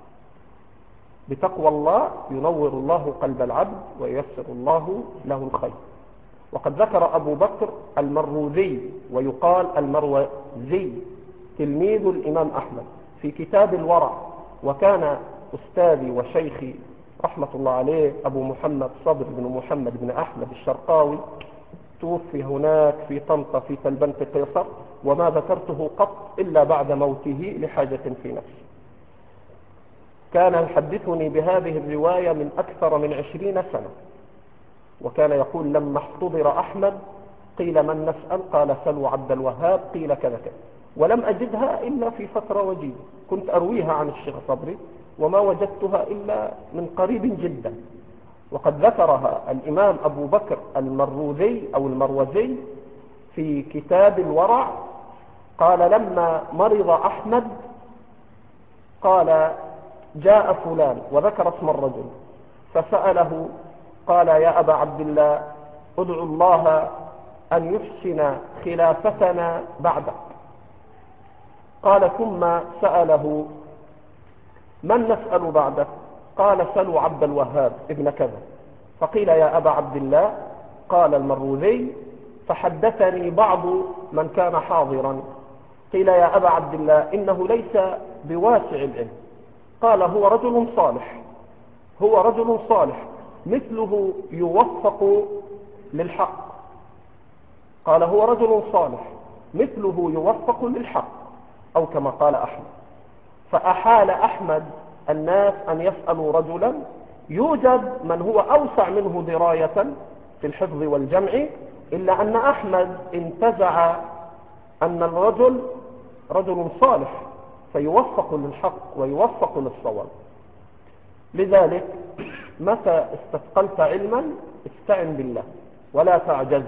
بتقوى الله ينور الله قلب العبد وييسر الله له الخير. وقد ذكر أبو بكر المروذي ويقال المروزي تلميذ الإمام أحمد في كتاب الورع، وكان أستاذي وشيخي رحمة الله عليه أبو محمد صبر بن محمد بن أحمد الشرقاوي، توفي هناك في طنطا في تلبنة قيصر، وما ذكرته قط إلا بعد موته لحاجة في نفسي. كان يحدثني بهذه الرواية من أكثر من 20 سنة، وكان يقول لما احتضر أحمد قيل من نسأل؟ قال سلوا عبد الوهاب، قيل كذا كذا، ولم أجدها إلا في فترة وجيزة. كنت أرويها عن الشيخ صبري وما وجدتها إلا من قريب جدا. وقد ذكرها الإمام أبو بكر المروذي أو المروزي في كتاب الورع، قال لما مرض أحمد قال جاء فلان وذكر اسم الرجل فسأله قال يا أبا عبد الله ادعو الله أن يحسن خلافتنا بعدك. قال ثم سأله من نسأل بعدك؟ قال سلوا عبد الوهاب ابن كذا. فقيل يا أبا عبد الله، قال المروذي فحدثني بعض من كان حاضرا، قيل يا أبا عبد الله إنه ليس بواسع العلم. قال هو رجل صالح مثله يوفق للحق. قال هو رجل صالح مثله يوفق للحق، أو كما قال أحمد. فأحال أحمد الناس أن يسألوا رجلا يوجد من هو أوسع منه دراية في الحفظ والجمع، إلا أن أحمد انتزع أن الرجل رجل صالح فيوفق للحق ويوفق للصواب. لذلك متى استثقلت علما استعن بالله ولا تعجز.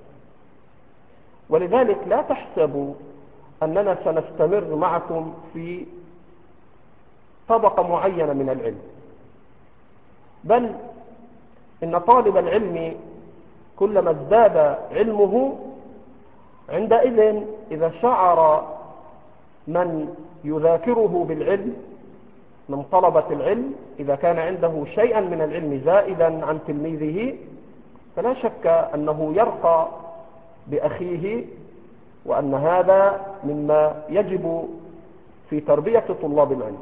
ولذلك لا تحسبوا أننا سنستمر معكم في طبقة معينة من العلم، بل إن طالب العلم كلما ازداد علمه عندئذ إذا شعر من يذاكره بالعلم من طلبة العلم إذا كان عنده شيئا من العلم زائدا عن تلميذه فلا شك أنه يرقى بأخيه، وأن هذا مما يجب في تربية طلاب العلم.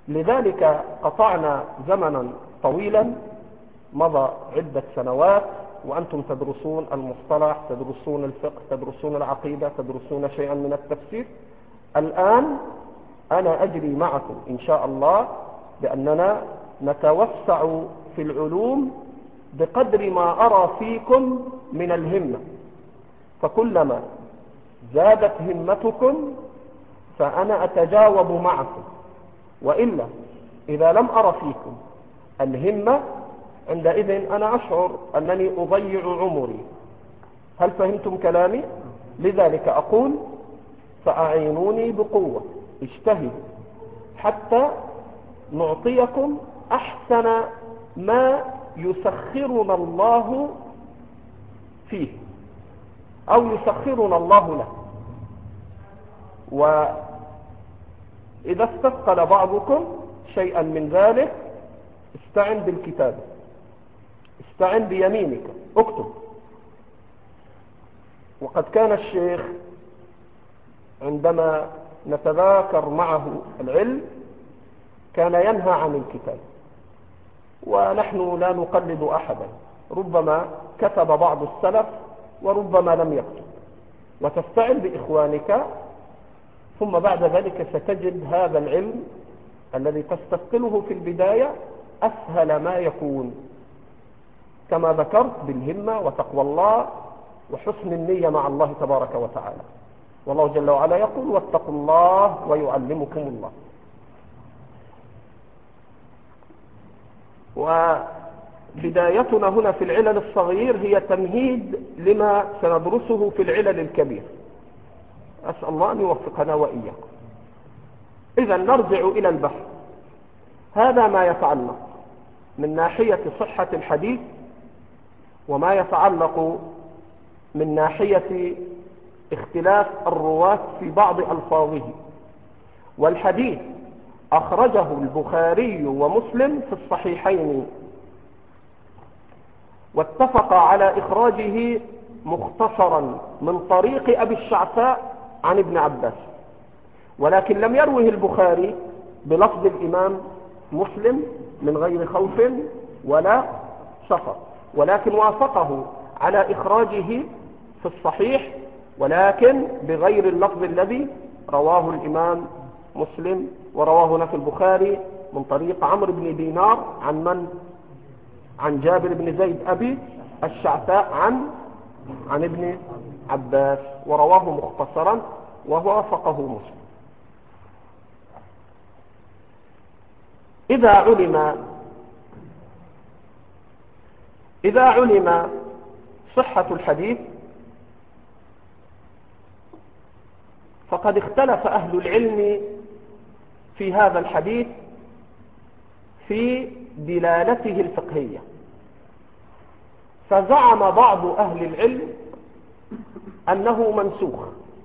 لذلك قطعنا زمنا طويلا مضى عدة سنوات وأنتم تدرسون المصطلح، تدرسون الفقه، تدرسون العقيدة، تدرسون شيئا من التفسير. الآن أنا أجري معكم إن شاء الله بأننا نتوسع في العلوم بقدر ما أرى فيكم من الهمة، فكلما زادت همتكم فأنا أتجاوب معكم، وإلا إذا لم أرى فيكم الهمة عندئذ أنا أشعر أنني أضيع عمري. هل فهمتم كلامي؟ لذلك أقول فأعينوني بقوة، اجتهدوا حتى نعطيكم أحسن ما يسخرنا الله فيه أو يسخرنا الله له. وإذا استثقل بعضكم شيئا من ذلك استعن بالكتاب، استعن بيمينك، اكتب. وقد كان الشيخ عندما نتذاكر معه العلم كان ينهى عن الكتاب، ونحن لا نقلد أحدا، ربما كتب بعض السلف وربما لم يكتب، وتستعن بإخوانك، ثم بعد ذلك ستجد هذا العلم الذي تستثقله في البداية أسهل ما يكون، كما ذكرت بالهمة وتقوى الله وحسن النية مع الله تبارك وتعالى. والله جل وعلا يقول واتقوا الله ويعلمكم الله. وبدايتنا هنا في العلل الصغير هي تمهيد لما سندرسه في العلل الكبير، أسأل الله أن يوفقنا وإياكم. إذا نرجع إلى البحث. هذا ما يتعلق من ناحية صحة الحديث، وما يتعلق من ناحية اختلاف الرواة في بعض ألفاظه. والحديث أخرجه البخاري ومسلم في الصحيحين، واتفق على إخراجه مختصرا من طريق أبي الشعثاء عن ابن عباس، ولكن لم يروه البخاري بلفظ الإمام مسلم من غير خوف ولا سفر، ولكن وافقه على إخراجه في الصحيح، ولكن بغير اللفظ الذي رواه الإمام مسلم ورواه هنا في البخاري من طريق عمرو بن دينار عن من؟ عن جابر بن زيد أبي الشعثاء عن ابن عباس، ورواه مختصرا ووافقه مسلم. إذا علم صحة الحديث فقد اختلف أهل العلم في هذا الحديث في دلالته الفقهية. فزعم بعض أهل العلم أنه منسوخ،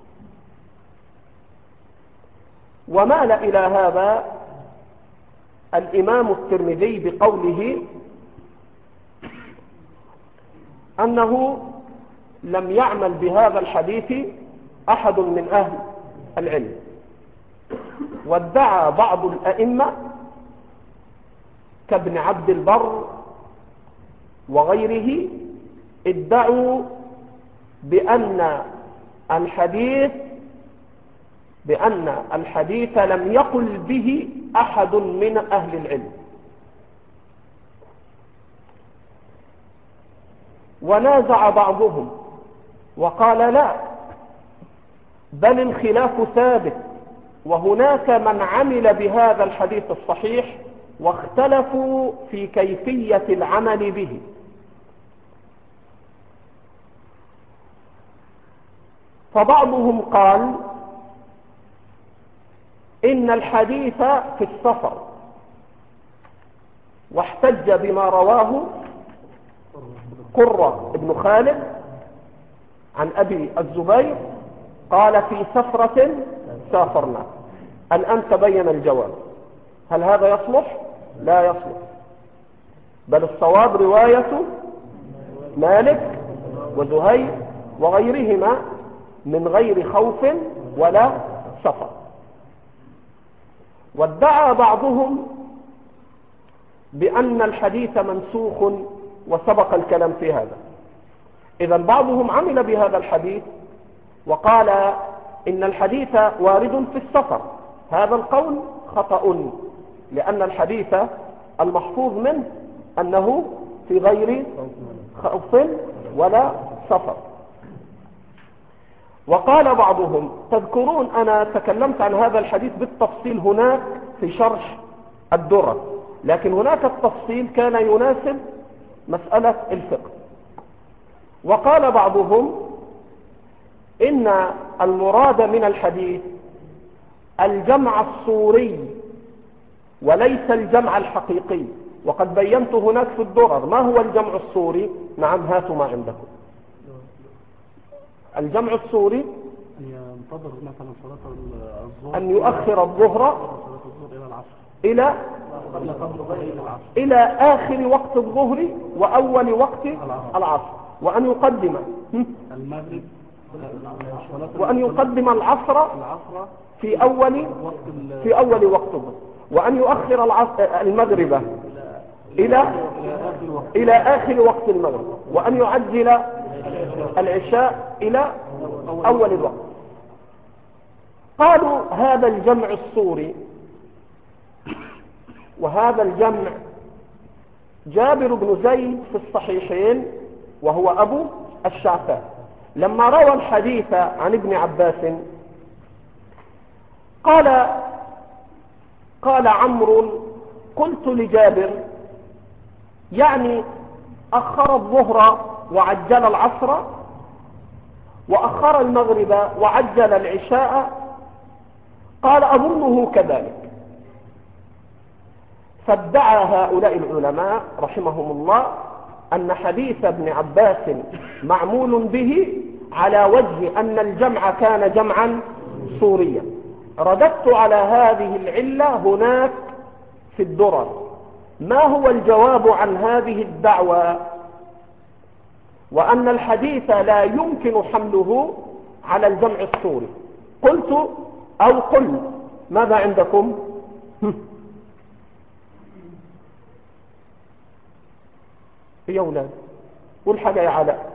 ومال إلى هذا الإمام الترمذي بقوله أنه لم يعمل بهذا الحديث أحد من أهل العلم. وادعى بعض الأئمة كابن عبد البر وغيره، ادعوا بأن الحديث لم يقل به أحد من أهل العلم. ونازع بعضهم وقال لا، بل الخلاف ثابت، وهناك من عمل بهذا الحديث الصحيح واختلفوا في كيفية العمل به. فبعضهم قال إن الحديث في السفر، واحتج بما رواه قرة بن خالد عن أبي الزبير قال في سفرة سافرنا. الآن تبين الجواب، هل هذا يصلح؟ لا يصلح، بل الصواب رواية مالك وزهير وغيرهما من غير خوف ولا سفر. وادعى بعضهم بأن الحديث منسوخ، وسبق الكلام في هذا، إذا بعضهم عمل بهذا الحديث وقال إن الحديث وارد في السفر. هذا القول خطأ، لأن الحديث المحفوظ منه أنه في غير خوف ولا سفر. وقال بعضهم، تذكرون أنا تكلمت عن هذا الحديث بالتفصيل هناك في شرح الدرر، لكن هناك التفصيل كان يناسب مسألة الفقه. وقال بعضهم إن المراد من الحديث الجمع الصوري وليس الجمع الحقيقي، وقد بينت هناك في الدرر ما هو الجمع الصوري. نعم، هاتوا ما عندكم. الجمع الصوري ينتظر مثلا صلاة الظهر، أن يؤخر الظهر إلى العصر، إلى آخر وقت الظهر وأول وقت العصر، وأن يقدم المغرب وأن يقدم العصر في أول وقت الظهر، وأن يؤخر المغرب إلى آخر وقت المغرب، وأن يعجل العشاء إلى أول الوقت. قالوا هذا الجمع الصوري، وهذا الجمع جابر بن زيد في الصحيحين وهو أبو الشعثاء لما روى الحديث عن ابن عباس قال عمرو قلت لجابر يعني أخر الظهر وعجل العصر وأخر المغرب وعجل العشاء، قال أظنه كذلك. فادعى هؤلاء العلماء رحمهم الله أن حديث ابن عباس معمول به على وجه أن الجمع كان جمعا صوريا. رددت على هذه العلة هناك في الدرر. ما هو الجواب عن هذه الدعوة؟ وأن الحديث لا يمكن حمله على الجمع الصوري. قلت أو قل ماذا عندكم؟ يا أولاد قول حاجة يا علاء.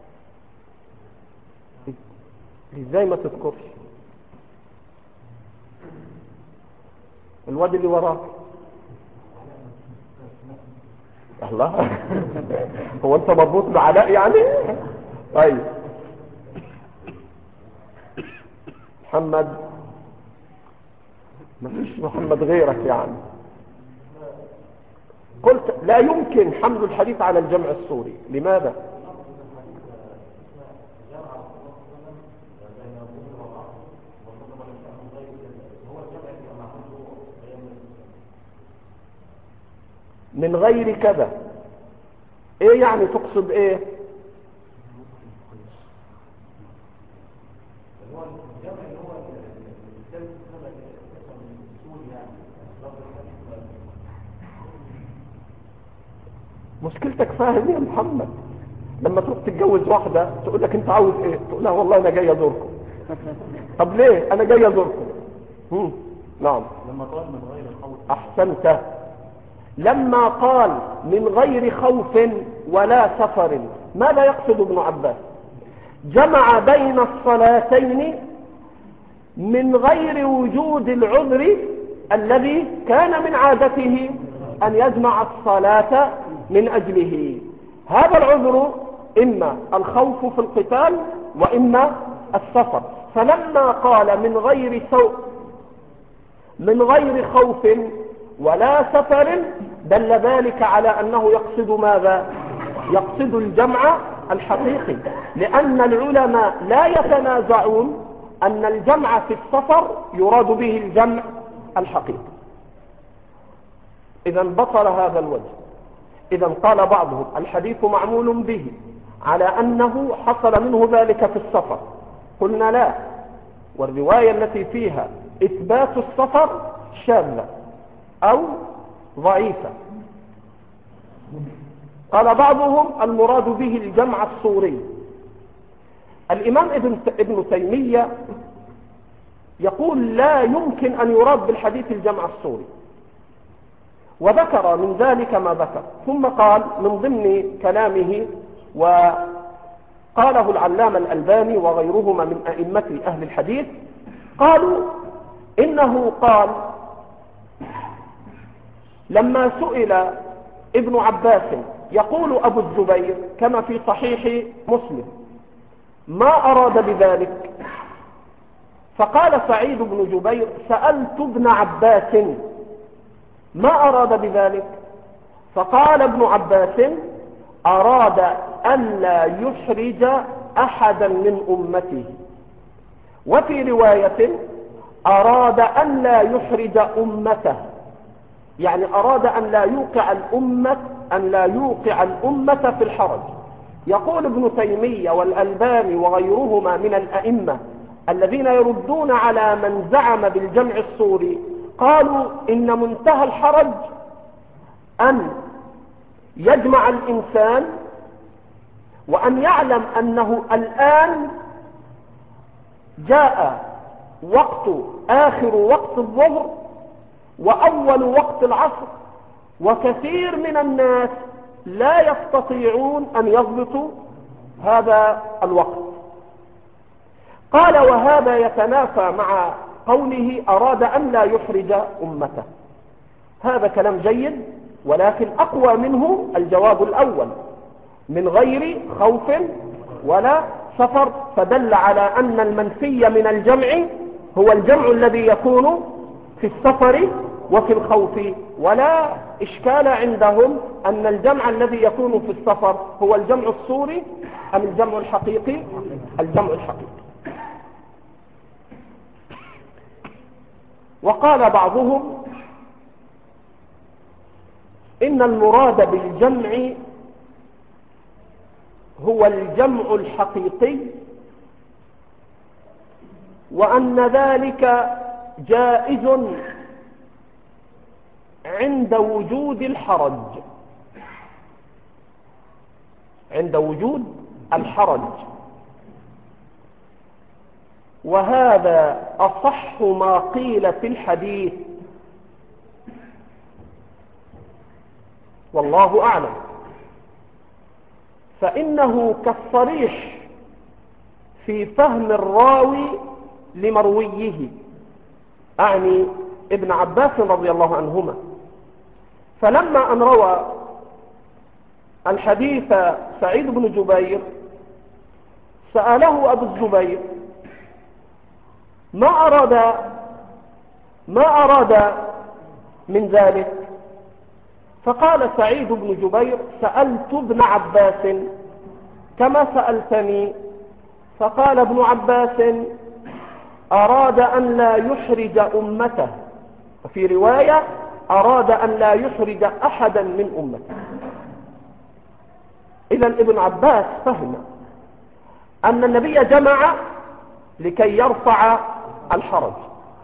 ازاي ما تذكرش الواد اللي وراك؟ الله هو انت مربوط بعلاء يعني؟ طيب محمد، ما فيش محمد غيرك يعني. قلت لا يمكن حمل الحديث على الجمع الصوري. لماذا؟ من غير كذا. ايه يعني تقصد ايه؟ مشكلتك فاهم يا محمد؟ لما تروح تتجوز واحدة تقول لك انت عاوز ايه؟ تقول لها والله انا جاي ازوركم. طب ليه انا جاي ازوركم؟ نعم. لما قال من غير خوف. احسنت. لما قال من غير خوف ولا سفر ماذا يقصد ابن عباس؟ جمع بين الصلاتين من غير وجود العذر الذي كان من عادته أن يجمع الصلاة من أجله. هذا العذر إما الخوف في القتال وإما السفر. فلما قال من غير خوف ولا سفر دل ذلك على أنه يقصد ماذا؟ يقصد الجمع الحقيقي، لأن العلماء لا يتنازعون أن الجمع في السفر يراد به الجمع الحقيقي. إذا بطل هذا الوجه. إذا قال بعضهم الحديث معمول به على أنه حصل منه ذلك في السفر. قلنا لا، والرواية التي فيها إثبات السفر شاذة أو ضعيفة. قال بعضهم المراد به الجمع الصوري. الإمام ابن تيمية يقول لا يمكن أن يراد بالحديث الجمع الصوري، وذكر من ذلك ما ذكر. ثم قال من ضمن كلامه قاله العلامة الألباني وغيرهما من أئمة أهل الحديث. قالوا إنه قال لما سئل ابن عباس، يقول أبو الزبير كما في صحيح مسلم: ما أراد بذلك؟ فقال سعيد بن جبير: سألت ابن عباس ما أراد بذلك؟ فقال ابن عباس: أراد أن لا يحرج أحدا من أمته. وفي رواية: أراد أن لا يحرج أمته، يعني أراد أن لا يوقع الأمة في الحرج. يقول ابن تيمية والألباني وغيرهما من الأئمة الذين يردون على من زعم بالجمع الصوري، قالوا إن منتهى الحرج أن يجمع الإنسان وأن يعلم أنه الآن جاء آخر وقت الظهر وأول وقت العصر، وكثير من الناس لا يستطيعون أن يضبطوا هذا الوقت. قال: وهذا يتنافى مع قوله أراد أن لا يحرج أمته. هذا كلام جيد، ولكن أقوى منه الجواب الأول: من غير خوف ولا سفر، فدل على أن المنفي من الجمع هو الجمع الذي يكون في السفر وفي الخوف. ولا إشكال عندهم أن الجمع الذي يكون في السفر هو الجمع الصوري أم الجمع الحقيقي؟ الجمع الحقيقي. وقال بعضهم إن المراد بالجمع هو الجمع الحقيقي، وأن ذلك جائز عند وجود الحرج، عند وجود الحرج. وهذا أصح ما قيل في الحديث، والله أعلم، فإنه كالصريح في فهم الراوي لمرويه، أعني ابن عباس رضي الله عنهما. فلما أن روى الحديث سعيد بن جبير سأله أبو الزبير: ما أراد من ذلك؟ فقال سعيد بن جبير: سألت ابن عباس كما سألتني. فقال ابن عباس: أراد أن لا يحرج أمته، وفي رواية: أراد أن لا يحرج أحدا من أمته. إذن ابن عباس فهم أن النبي جمع لكي يرفع الحرج.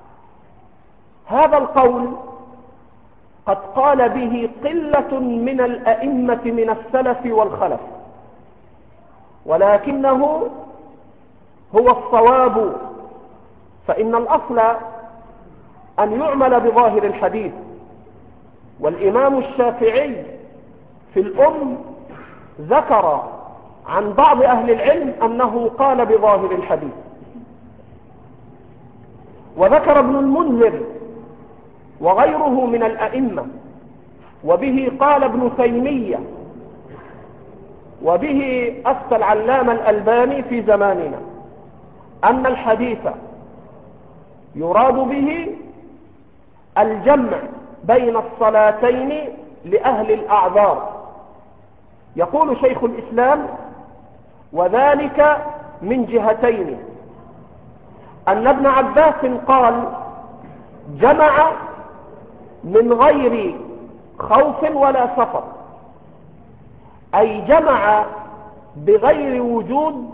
هذا القول قد قال به قلة من الأئمة من السلف والخلف، ولكنه هو الصواب، فإن الأصل أن يعمل بظاهر الحديث. والإمام الشافعي في الأم ذكر عن بعض أهل العلم أنه قال بظاهر الحديث، وذكر ابن المنذر وغيره من الأئمة، وبه قال ابن تيمية، وبه أفتى العلامة الألباني في زماننا، أن الحديث يراد به الجمع بين الصلاتين لأهل الأعذار. يقول شيخ الإسلام: وذلك من جهتين: أن ابن عباس قال جمع من غير خوف ولا سفر، أي جمع بغير وجود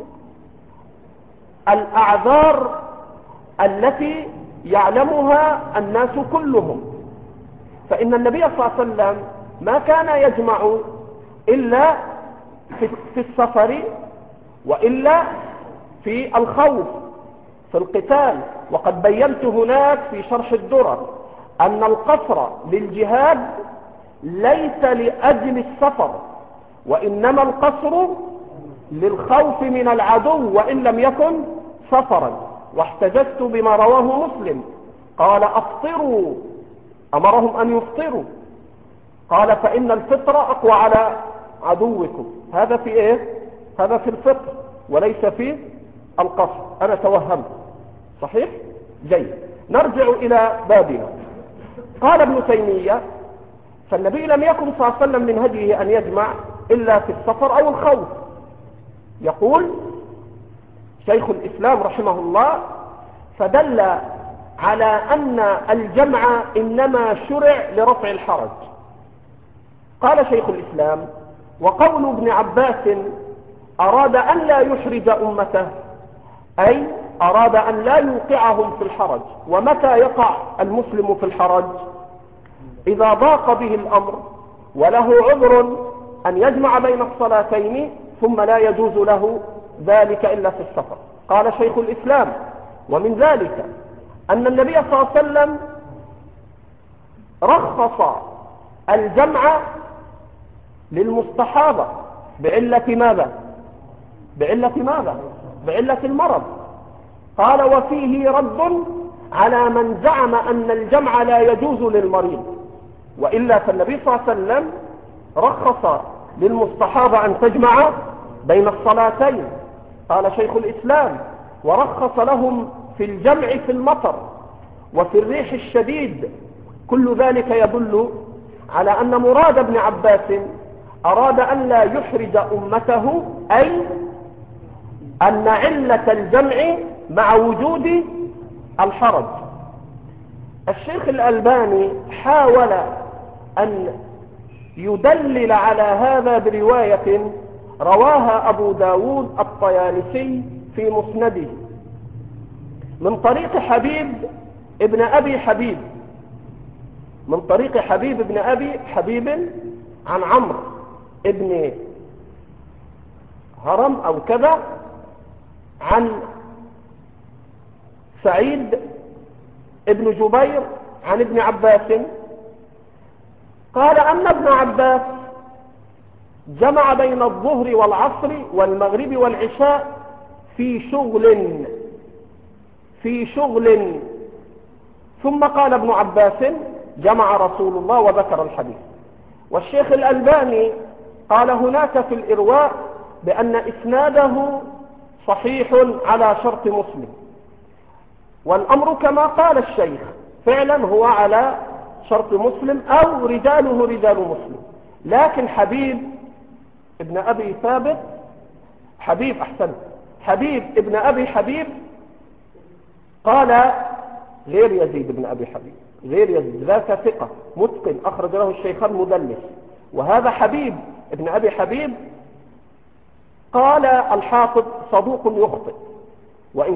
الأعذار التي يعلمها الناس كلهم. فإن النبي صلى الله عليه وسلم ما كان يجمع إلا في السفر، وإلا في الخوف، في القتال. وقد بينت هناك في شرح الدرر أن القصر للجهاد ليس لأجل السفر، وإنما القصر للخوف من العدو وإن لم يكن سفرا. واحتججت بما رواه مسلم قال أفطروا، أمرهم أن يفطروا، قال فإن الفطر أقوى على عدوكم. هذا في إيه؟ هذا في الفطر وليس في القصر. أنا توهمت صحيح؟ جيد، نرجع إلى بابنا. قال ابن تيمية فالنبي لم يكن صلى الله عليه وسلم من هديه أن يجمع إلا في السفر أو الخوف. يقول شيخ الإسلام رحمه الله فدل على أن الجمع إنما شرع لرفع الحرج. قال شيخ الإسلام وقول ابن عباس أراد أن لا يحرج أمته أي أراد أن لا يوقعهم في الحرج. ومتى يقع المسلم في الحرج؟ إذا ضاق به الأمر وله عذر أن يجمع بين الصلاتين ثم لا يجوز له ذلك إلا في السفر. قال شيخ الإسلام ومن ذلك أن النبي صلى الله عليه وسلم رخص الجمع للمستحاضة بعلة ماذا؟ بعلة المرض. قال وفيه رد على من زعم أن الجمع لا يجوز للمريض، وإلا فالنبي صلى الله عليه وسلم رخص للمستحاضة أن تجمع بين الصلاتين. قال شيخ الإسلام ورخص لهم في الجمع في المطر وفي الريح الشديد. كل ذلك يدل على أن مراد ابن عباس أراد أن لا يحرج أمته، أي أن علة الجمع مع وجود الحرج. الشيخ الألباني حاول أن يدلل على هذا برواية رواها أبو داود الطيالسي في مسنده من طريق حبيب ابن أبي حبيب، من طريق حبيب ابن أبي حبيب عن عمرو ابن هرم أو كذا عن سعيد ابن جبير عن ابن عباس قال أن ابن عباس جمع بين الظهر والعصر والمغرب والعشاء في شغل ثم قال ابن عباس جمع رسول الله وذكر الحديث. والشيخ الألباني قال هناك في الإرواء بأن إسناده صحيح على شرط مسلم، والأمر كما قال الشيخ فعلا هو على شرط مسلم أو رجاله رجال مسلم. لكن حبيب ابن أبي ثابت حبيب ابن أبي حبيب قال غير يزيد ابن أبي حبيب، غير يزيد ذاك ثقة متقن أخرج له الشيخان مدلس، وهذا حبيب ابن أبي حبيب قال الحافظ صدوق يخطئ وإن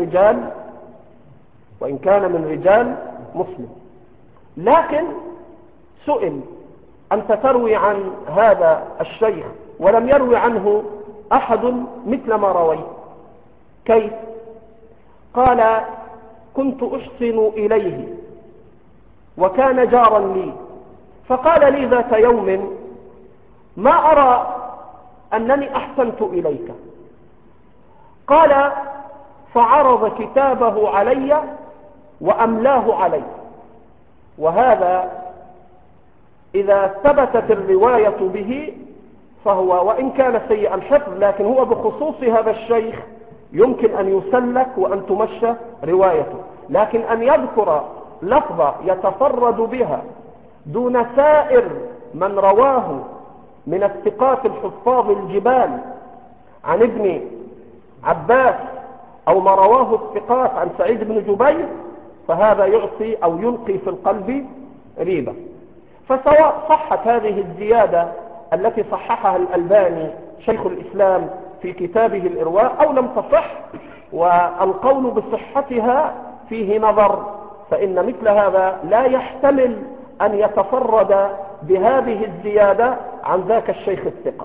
كان من رجال مسلم. لكن سئل أنت تروي عن هذا الشيخ ولم يروي عنه أحد مثل ما رويت، كيف؟ قال كنت أحسن إليه وكان جارا لي، فقال لي ذات يوم ما أرى أنني أحسنت إليك. قال فعرض كتابه علي وأملاه علي. وهذا إذا ثبتت الرواية به فهو وإن كان سيء الحفظ لكن هو بخصوص هذا الشيخ يمكن أن يسلك وأن تمشى روايته. لكن أن يذكر لفظة يتفرد بها دون سائر من رواه من الثقات الحفاظ الجبال عن ابن عباس أو ما رواه الثقات عن سعيد بن جبير فهذا يعطي أو يلقي في القلب ريبة. فسواء صحت هذه الزيادة التي صححها الألباني شيخ الإسلام في كتابه الإرواء أو لم تصح، والقول بصحتها فيه نظر، فإن مثل هذا لا يحتمل أن يتفرد بهذه الزيادة عن ذاك الشيخ الثقة.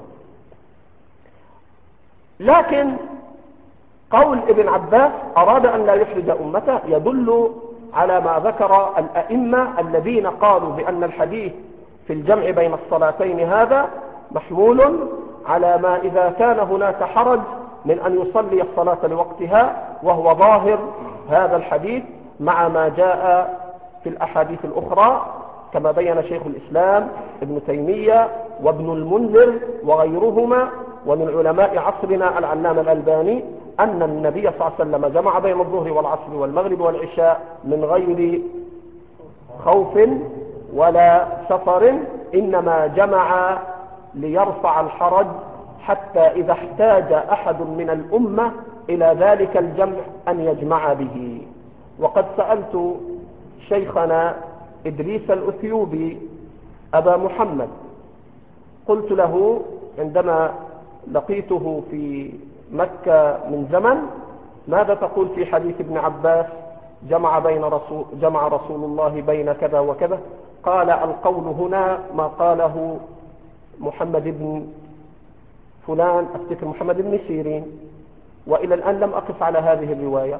لكن قول ابن عباس أراد أن لا يحرج أمته يدل على ما ذكر الأئمة الذين قالوا بأن الحديث في الجمع بين الصلاتين هذا محمول على ما إذا كان هناك حرج من أن يصلي الصلاة لوقتها، وهو ظاهر هذا الحديث مع ما جاء في الأحاديث الأخرى، كما بين شيخ الإسلام ابن تيمية وابن المنذر وغيرهما ومن علماء عصرنا العلامة الألباني، أن النبي صلى الله عليه وسلم جمع بين الظهر والعصر والمغرب والعشاء من غير خوف ولا سفر، إنما جمع ليرفع الحرج، حتى إذا احتاج أحد من الأمة إلى ذلك الجمع أن يجمع به. وقد سألت شيخنا إدريس الأثيوبي أبا محمد، قلت له عندما لقيته في مكة من زمن: ماذا تقول في حديث ابن عباس جمع رسول الله بين كذا وكذا؟ قال: القول هنا ما قاله محمد بن فلان، أفتكر محمد بن سيرين، وإلى الآن لم أقف على هذه الرواية.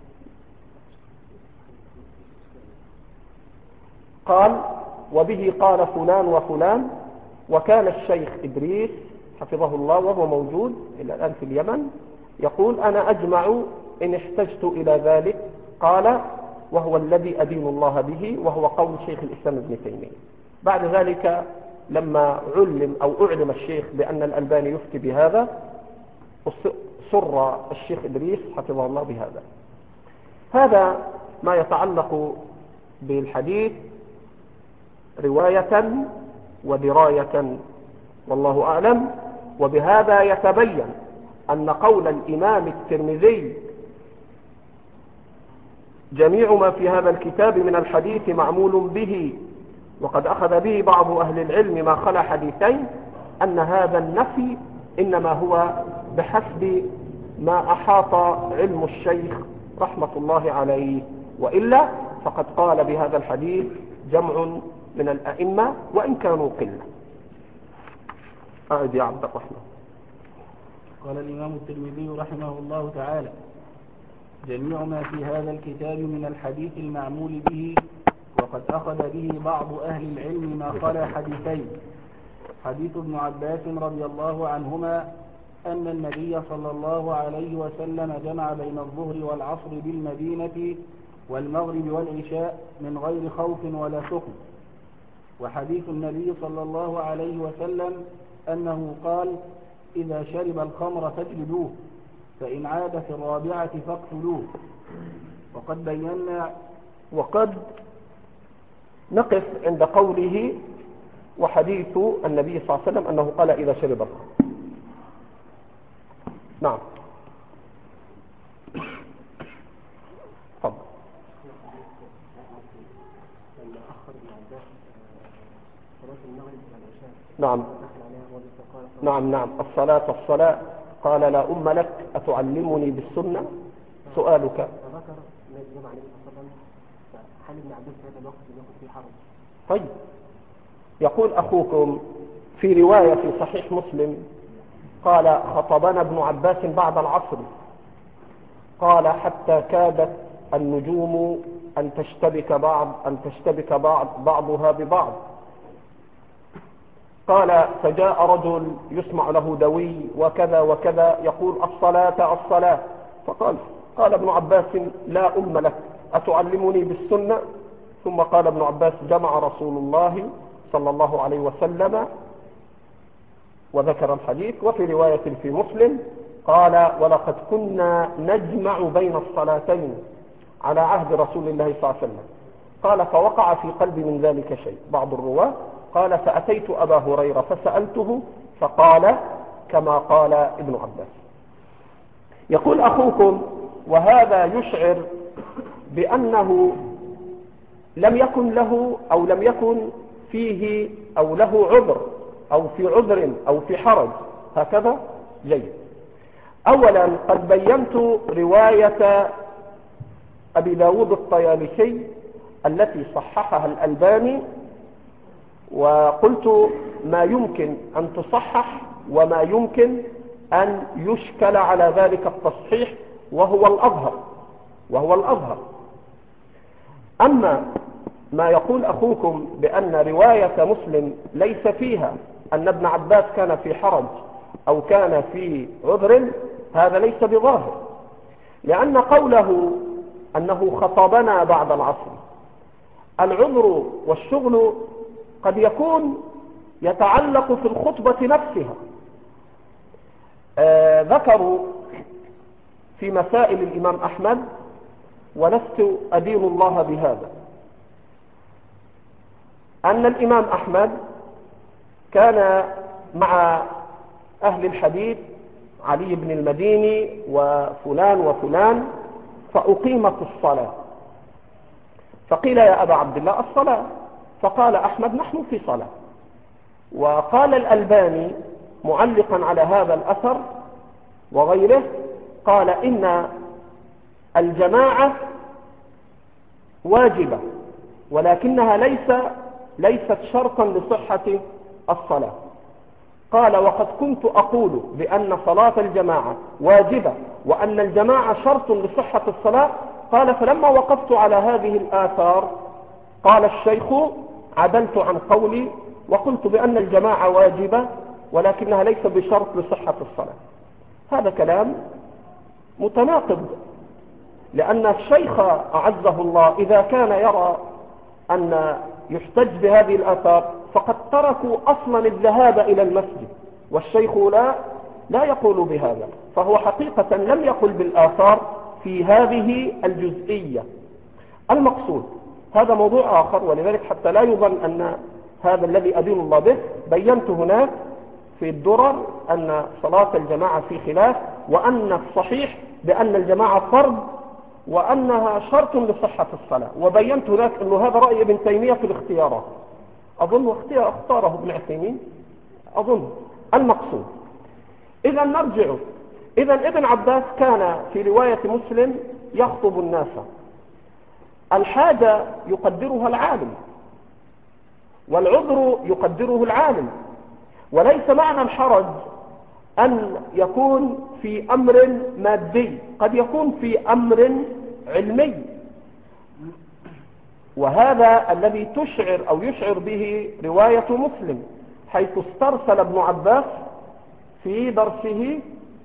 قال: وبه قال فلان وفلان. وكان الشيخ إدريس حفظه الله وهو موجود إلى الآن في اليمن يقول: أنا أجمع إن احتجت إلى ذلك. قال: وهو الذي أدين الله به، وهو قول شيخ الإسلام ابن تيمية. بعد ذلك لما أعلم الشيخ بأن الألباني يفتي بهذا، سر الشيخ إدريس حفظه الله بهذا. هذا ما يتعلق بالحديث رواية ودراية، والله أعلم. وبهذا يتبين أن قول الإمام الترمذي: جميع ما في هذا الكتاب من الحديث معمول به، وقد أخذ به بعض أهل العلم ما خلا حديثين، أن هذا النفي إنما هو بحسب ما أحاط علم الشيخ رحمة الله عليه، وإلا فقد قال بهذا الحديث جمع من الأئمة وإن كانوا قلة. أعد يا عبد الرحمن. قال الإمام الترمذي رحمه الله تعالى: جميع ما في هذا الكتاب من الحديث المعمول به، وقد أخذ به بعض أهل العلم ما خلا حديثين. حديث ابن عباس رضي الله عنهما أن النبي صلى الله عليه وسلم جمع بين الظهر والعصر بالمدينة والمغرب والعشاء من غير خوف ولا سقم. وحديث النبي صلى الله عليه وسلم أنه قال: إذا شرب الخمر فاجلدوه، فإن عاد في الرابعة فاقتلوه. وقد نقف عند قوله: وحديث النبي صلى الله عليه وسلم أنه قال إذا شرب الخمر. نعم، طب. نعم الصلاة قال: لا أم لك أتعلمني بالسنة؟ سؤالك. ذكر النبي عليه الصلاة والسلام هل ابن عباس في هذا الوقت يكون فيه حرج؟ طيب، يقول أخوكم في رواية في صحيح مسلم قال: خطبنا ابن عباس بعد العصر، قال: حتى كادت النجوم أن تشتبك بعضها ببعض. قال: فجاء رجل يسمع له دوي وكذا وكذا يقول: الصلاة. قال ابن عباس: لا أم لك أتعلمني بالسنة؟ ثم قال ابن عباس: جمع رسول الله صلى الله عليه وسلم، وذكر الحديث. وفي رواية في مسلم قال: ولقد كنا نجمع بين الصلاتين على عهد رسول الله صلى الله عليه وسلم. قال: فوقع في قلبي من ذلك شيء. بعض الرواة قال: فأتيت أبا هريرة فسألته فقال كما قال ابن عباس. يقول أخوكم: وهذا يشعر بأنه لم يكن له أو لم يكن فيه أو له عذر أو في عذر أو في حرج، هكذا؟ جيد. أولا قد بينت رواية أبي داود الطيالسي التي صححها الألباني، وقلت ما يمكن أن تصحح وما يمكن أن يشكل على ذلك التصحيح، وهو الأظهر. أما ما يقول أخوكم بأن رواية مسلم ليس فيها أن ابن عباس كان في حرج أو كان في عذر هذا ليس بظاهر، لأن قوله أنه خطبنا بعد العصر، العذر والشغل قد يكون يتعلق في الخطبة نفسها. ذكروا في مسائل الإمام أحمد، ولست أدين الله بهذا، أن الإمام أحمد كان مع أهل الحديث علي بن المديني وفلان وفلان، فأقيمت الصلاة، فقيل يا أبا عبد الله الصلاة، فقال أحمد نحن في صلاة. وقال الألباني معلقا على هذا الأثر وغيره، قال إن الجماعة واجبة، ولكنها ليست شرطا لصحة الصلاة. قال وقد كنت أقول بأن صلاة الجماعة واجبة وأن الجماعة شرط لصحة الصلاة. قال فلما وقفت على هذه الآثار قال الشيخ عدلت عن قولي وقلت بأن الجماعة واجبة ولكنها ليس بشرط لصحة الصلاة. هذا كلام متناقض، لأن الشيخ أعزه الله إذا كان يرى أن يحتج بهذه الآثار فقد تركوا أصلا الذهاب إلى المسجد، والشيخ لا يقول بهذا، فهو حقيقة لم يقل بالآثار في هذه الجزئية. المقصود هذا موضوع آخر، ولذلك حتى لا يظن أن هذا الذي أدين الله به بينت هناك في الدرر أن صلاة الجماعة في خلاف، وأن الصحيح بأن الجماعة فرض وأنها شرط لصحة الصلاة، وبينت هناك أنه هذا رأي ابن تيمية في الاختيارات، أظن اختاره ابن عثيمين أظن. المقصود إذا نرجع، إذا ابن عباس كان في رواية مسلم يخطب الناس، الحاجة يقدرها العالم والعذر يقدره العالم، وليس معنى الحرج أن يكون في أمر مادي، قد يكون في أمر علمي، وهذا الذي تشعر أو يشعر به رواية مسلم، حيث استرسل ابن عباس في درسه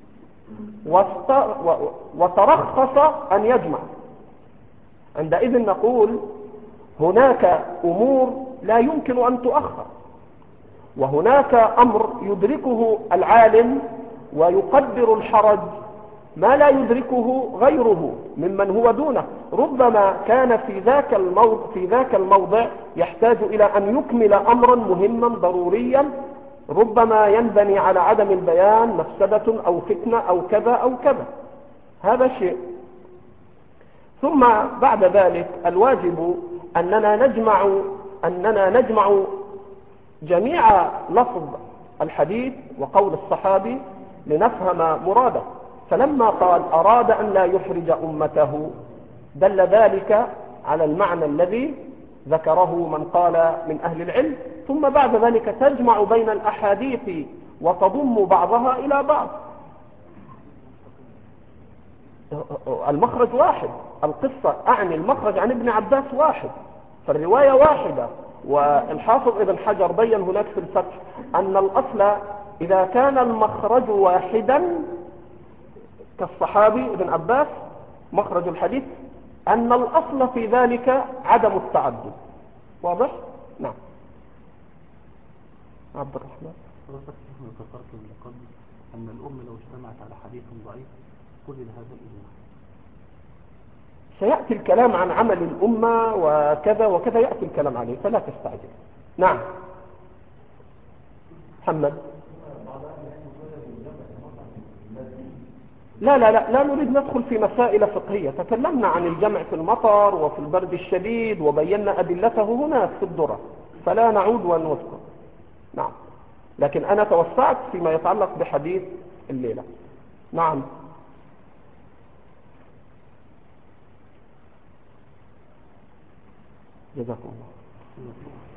وترخص أن يجمع. عندئذ نقول هناك أمور لا يمكن أن تؤخر، وهناك أمر يدركه العالم ويقدر الحرج ما لا يدركه غيره ممن هو دونه. ربما كان في ذاك الموضع يحتاج إلى أن يكمل أمرا مهما ضروريا، ربما ينبني على عدم البيان مفسدة أو فتنة أو كذا أو كذا، هذا شيء. ثم بعد ذلك الواجب أننا نجمع جميع لفظ الحديث وقول الصحابي لنفهم مراده. فلما قال أراد أن لا يحرج أمته دل ذلك على المعنى الذي ذكره من قال من أهل العلم. ثم بعد ذلك تجمع بين الأحاديث وتضم بعضها إلى بعض. المخرج واحد، القصة أعني المخرج عن ابن عباس واحد، فالرواية واحدة. والحافظ ابن حجر بين هناك في الفتح أن الأصل إذا كان المخرج واحدا كالصحابي ابن عباس مخرج الحديث، أن الأصل في ذلك عدم التعدد. واضح؟ نعم. عبد الرحمن ذكرت من قبل أن الأمة لو اجتمعت على حديث ضعيف قبل هذا الإجماع. سيأتي الكلام عن عمل الأمة وكذا وكذا، يأتي الكلام عليه فلا تستعجل. نعم محمد. لا نريد ندخل في مسائل فقهية، تكلمنا عن الجمع في المطر وفي البرد الشديد وبينا أدلته هناك في الدرة، فلا نعود ونذكر. نعم، لكن أنا توسعت فيما يتعلق بحديث الليلة. نعم. جزاكم الله.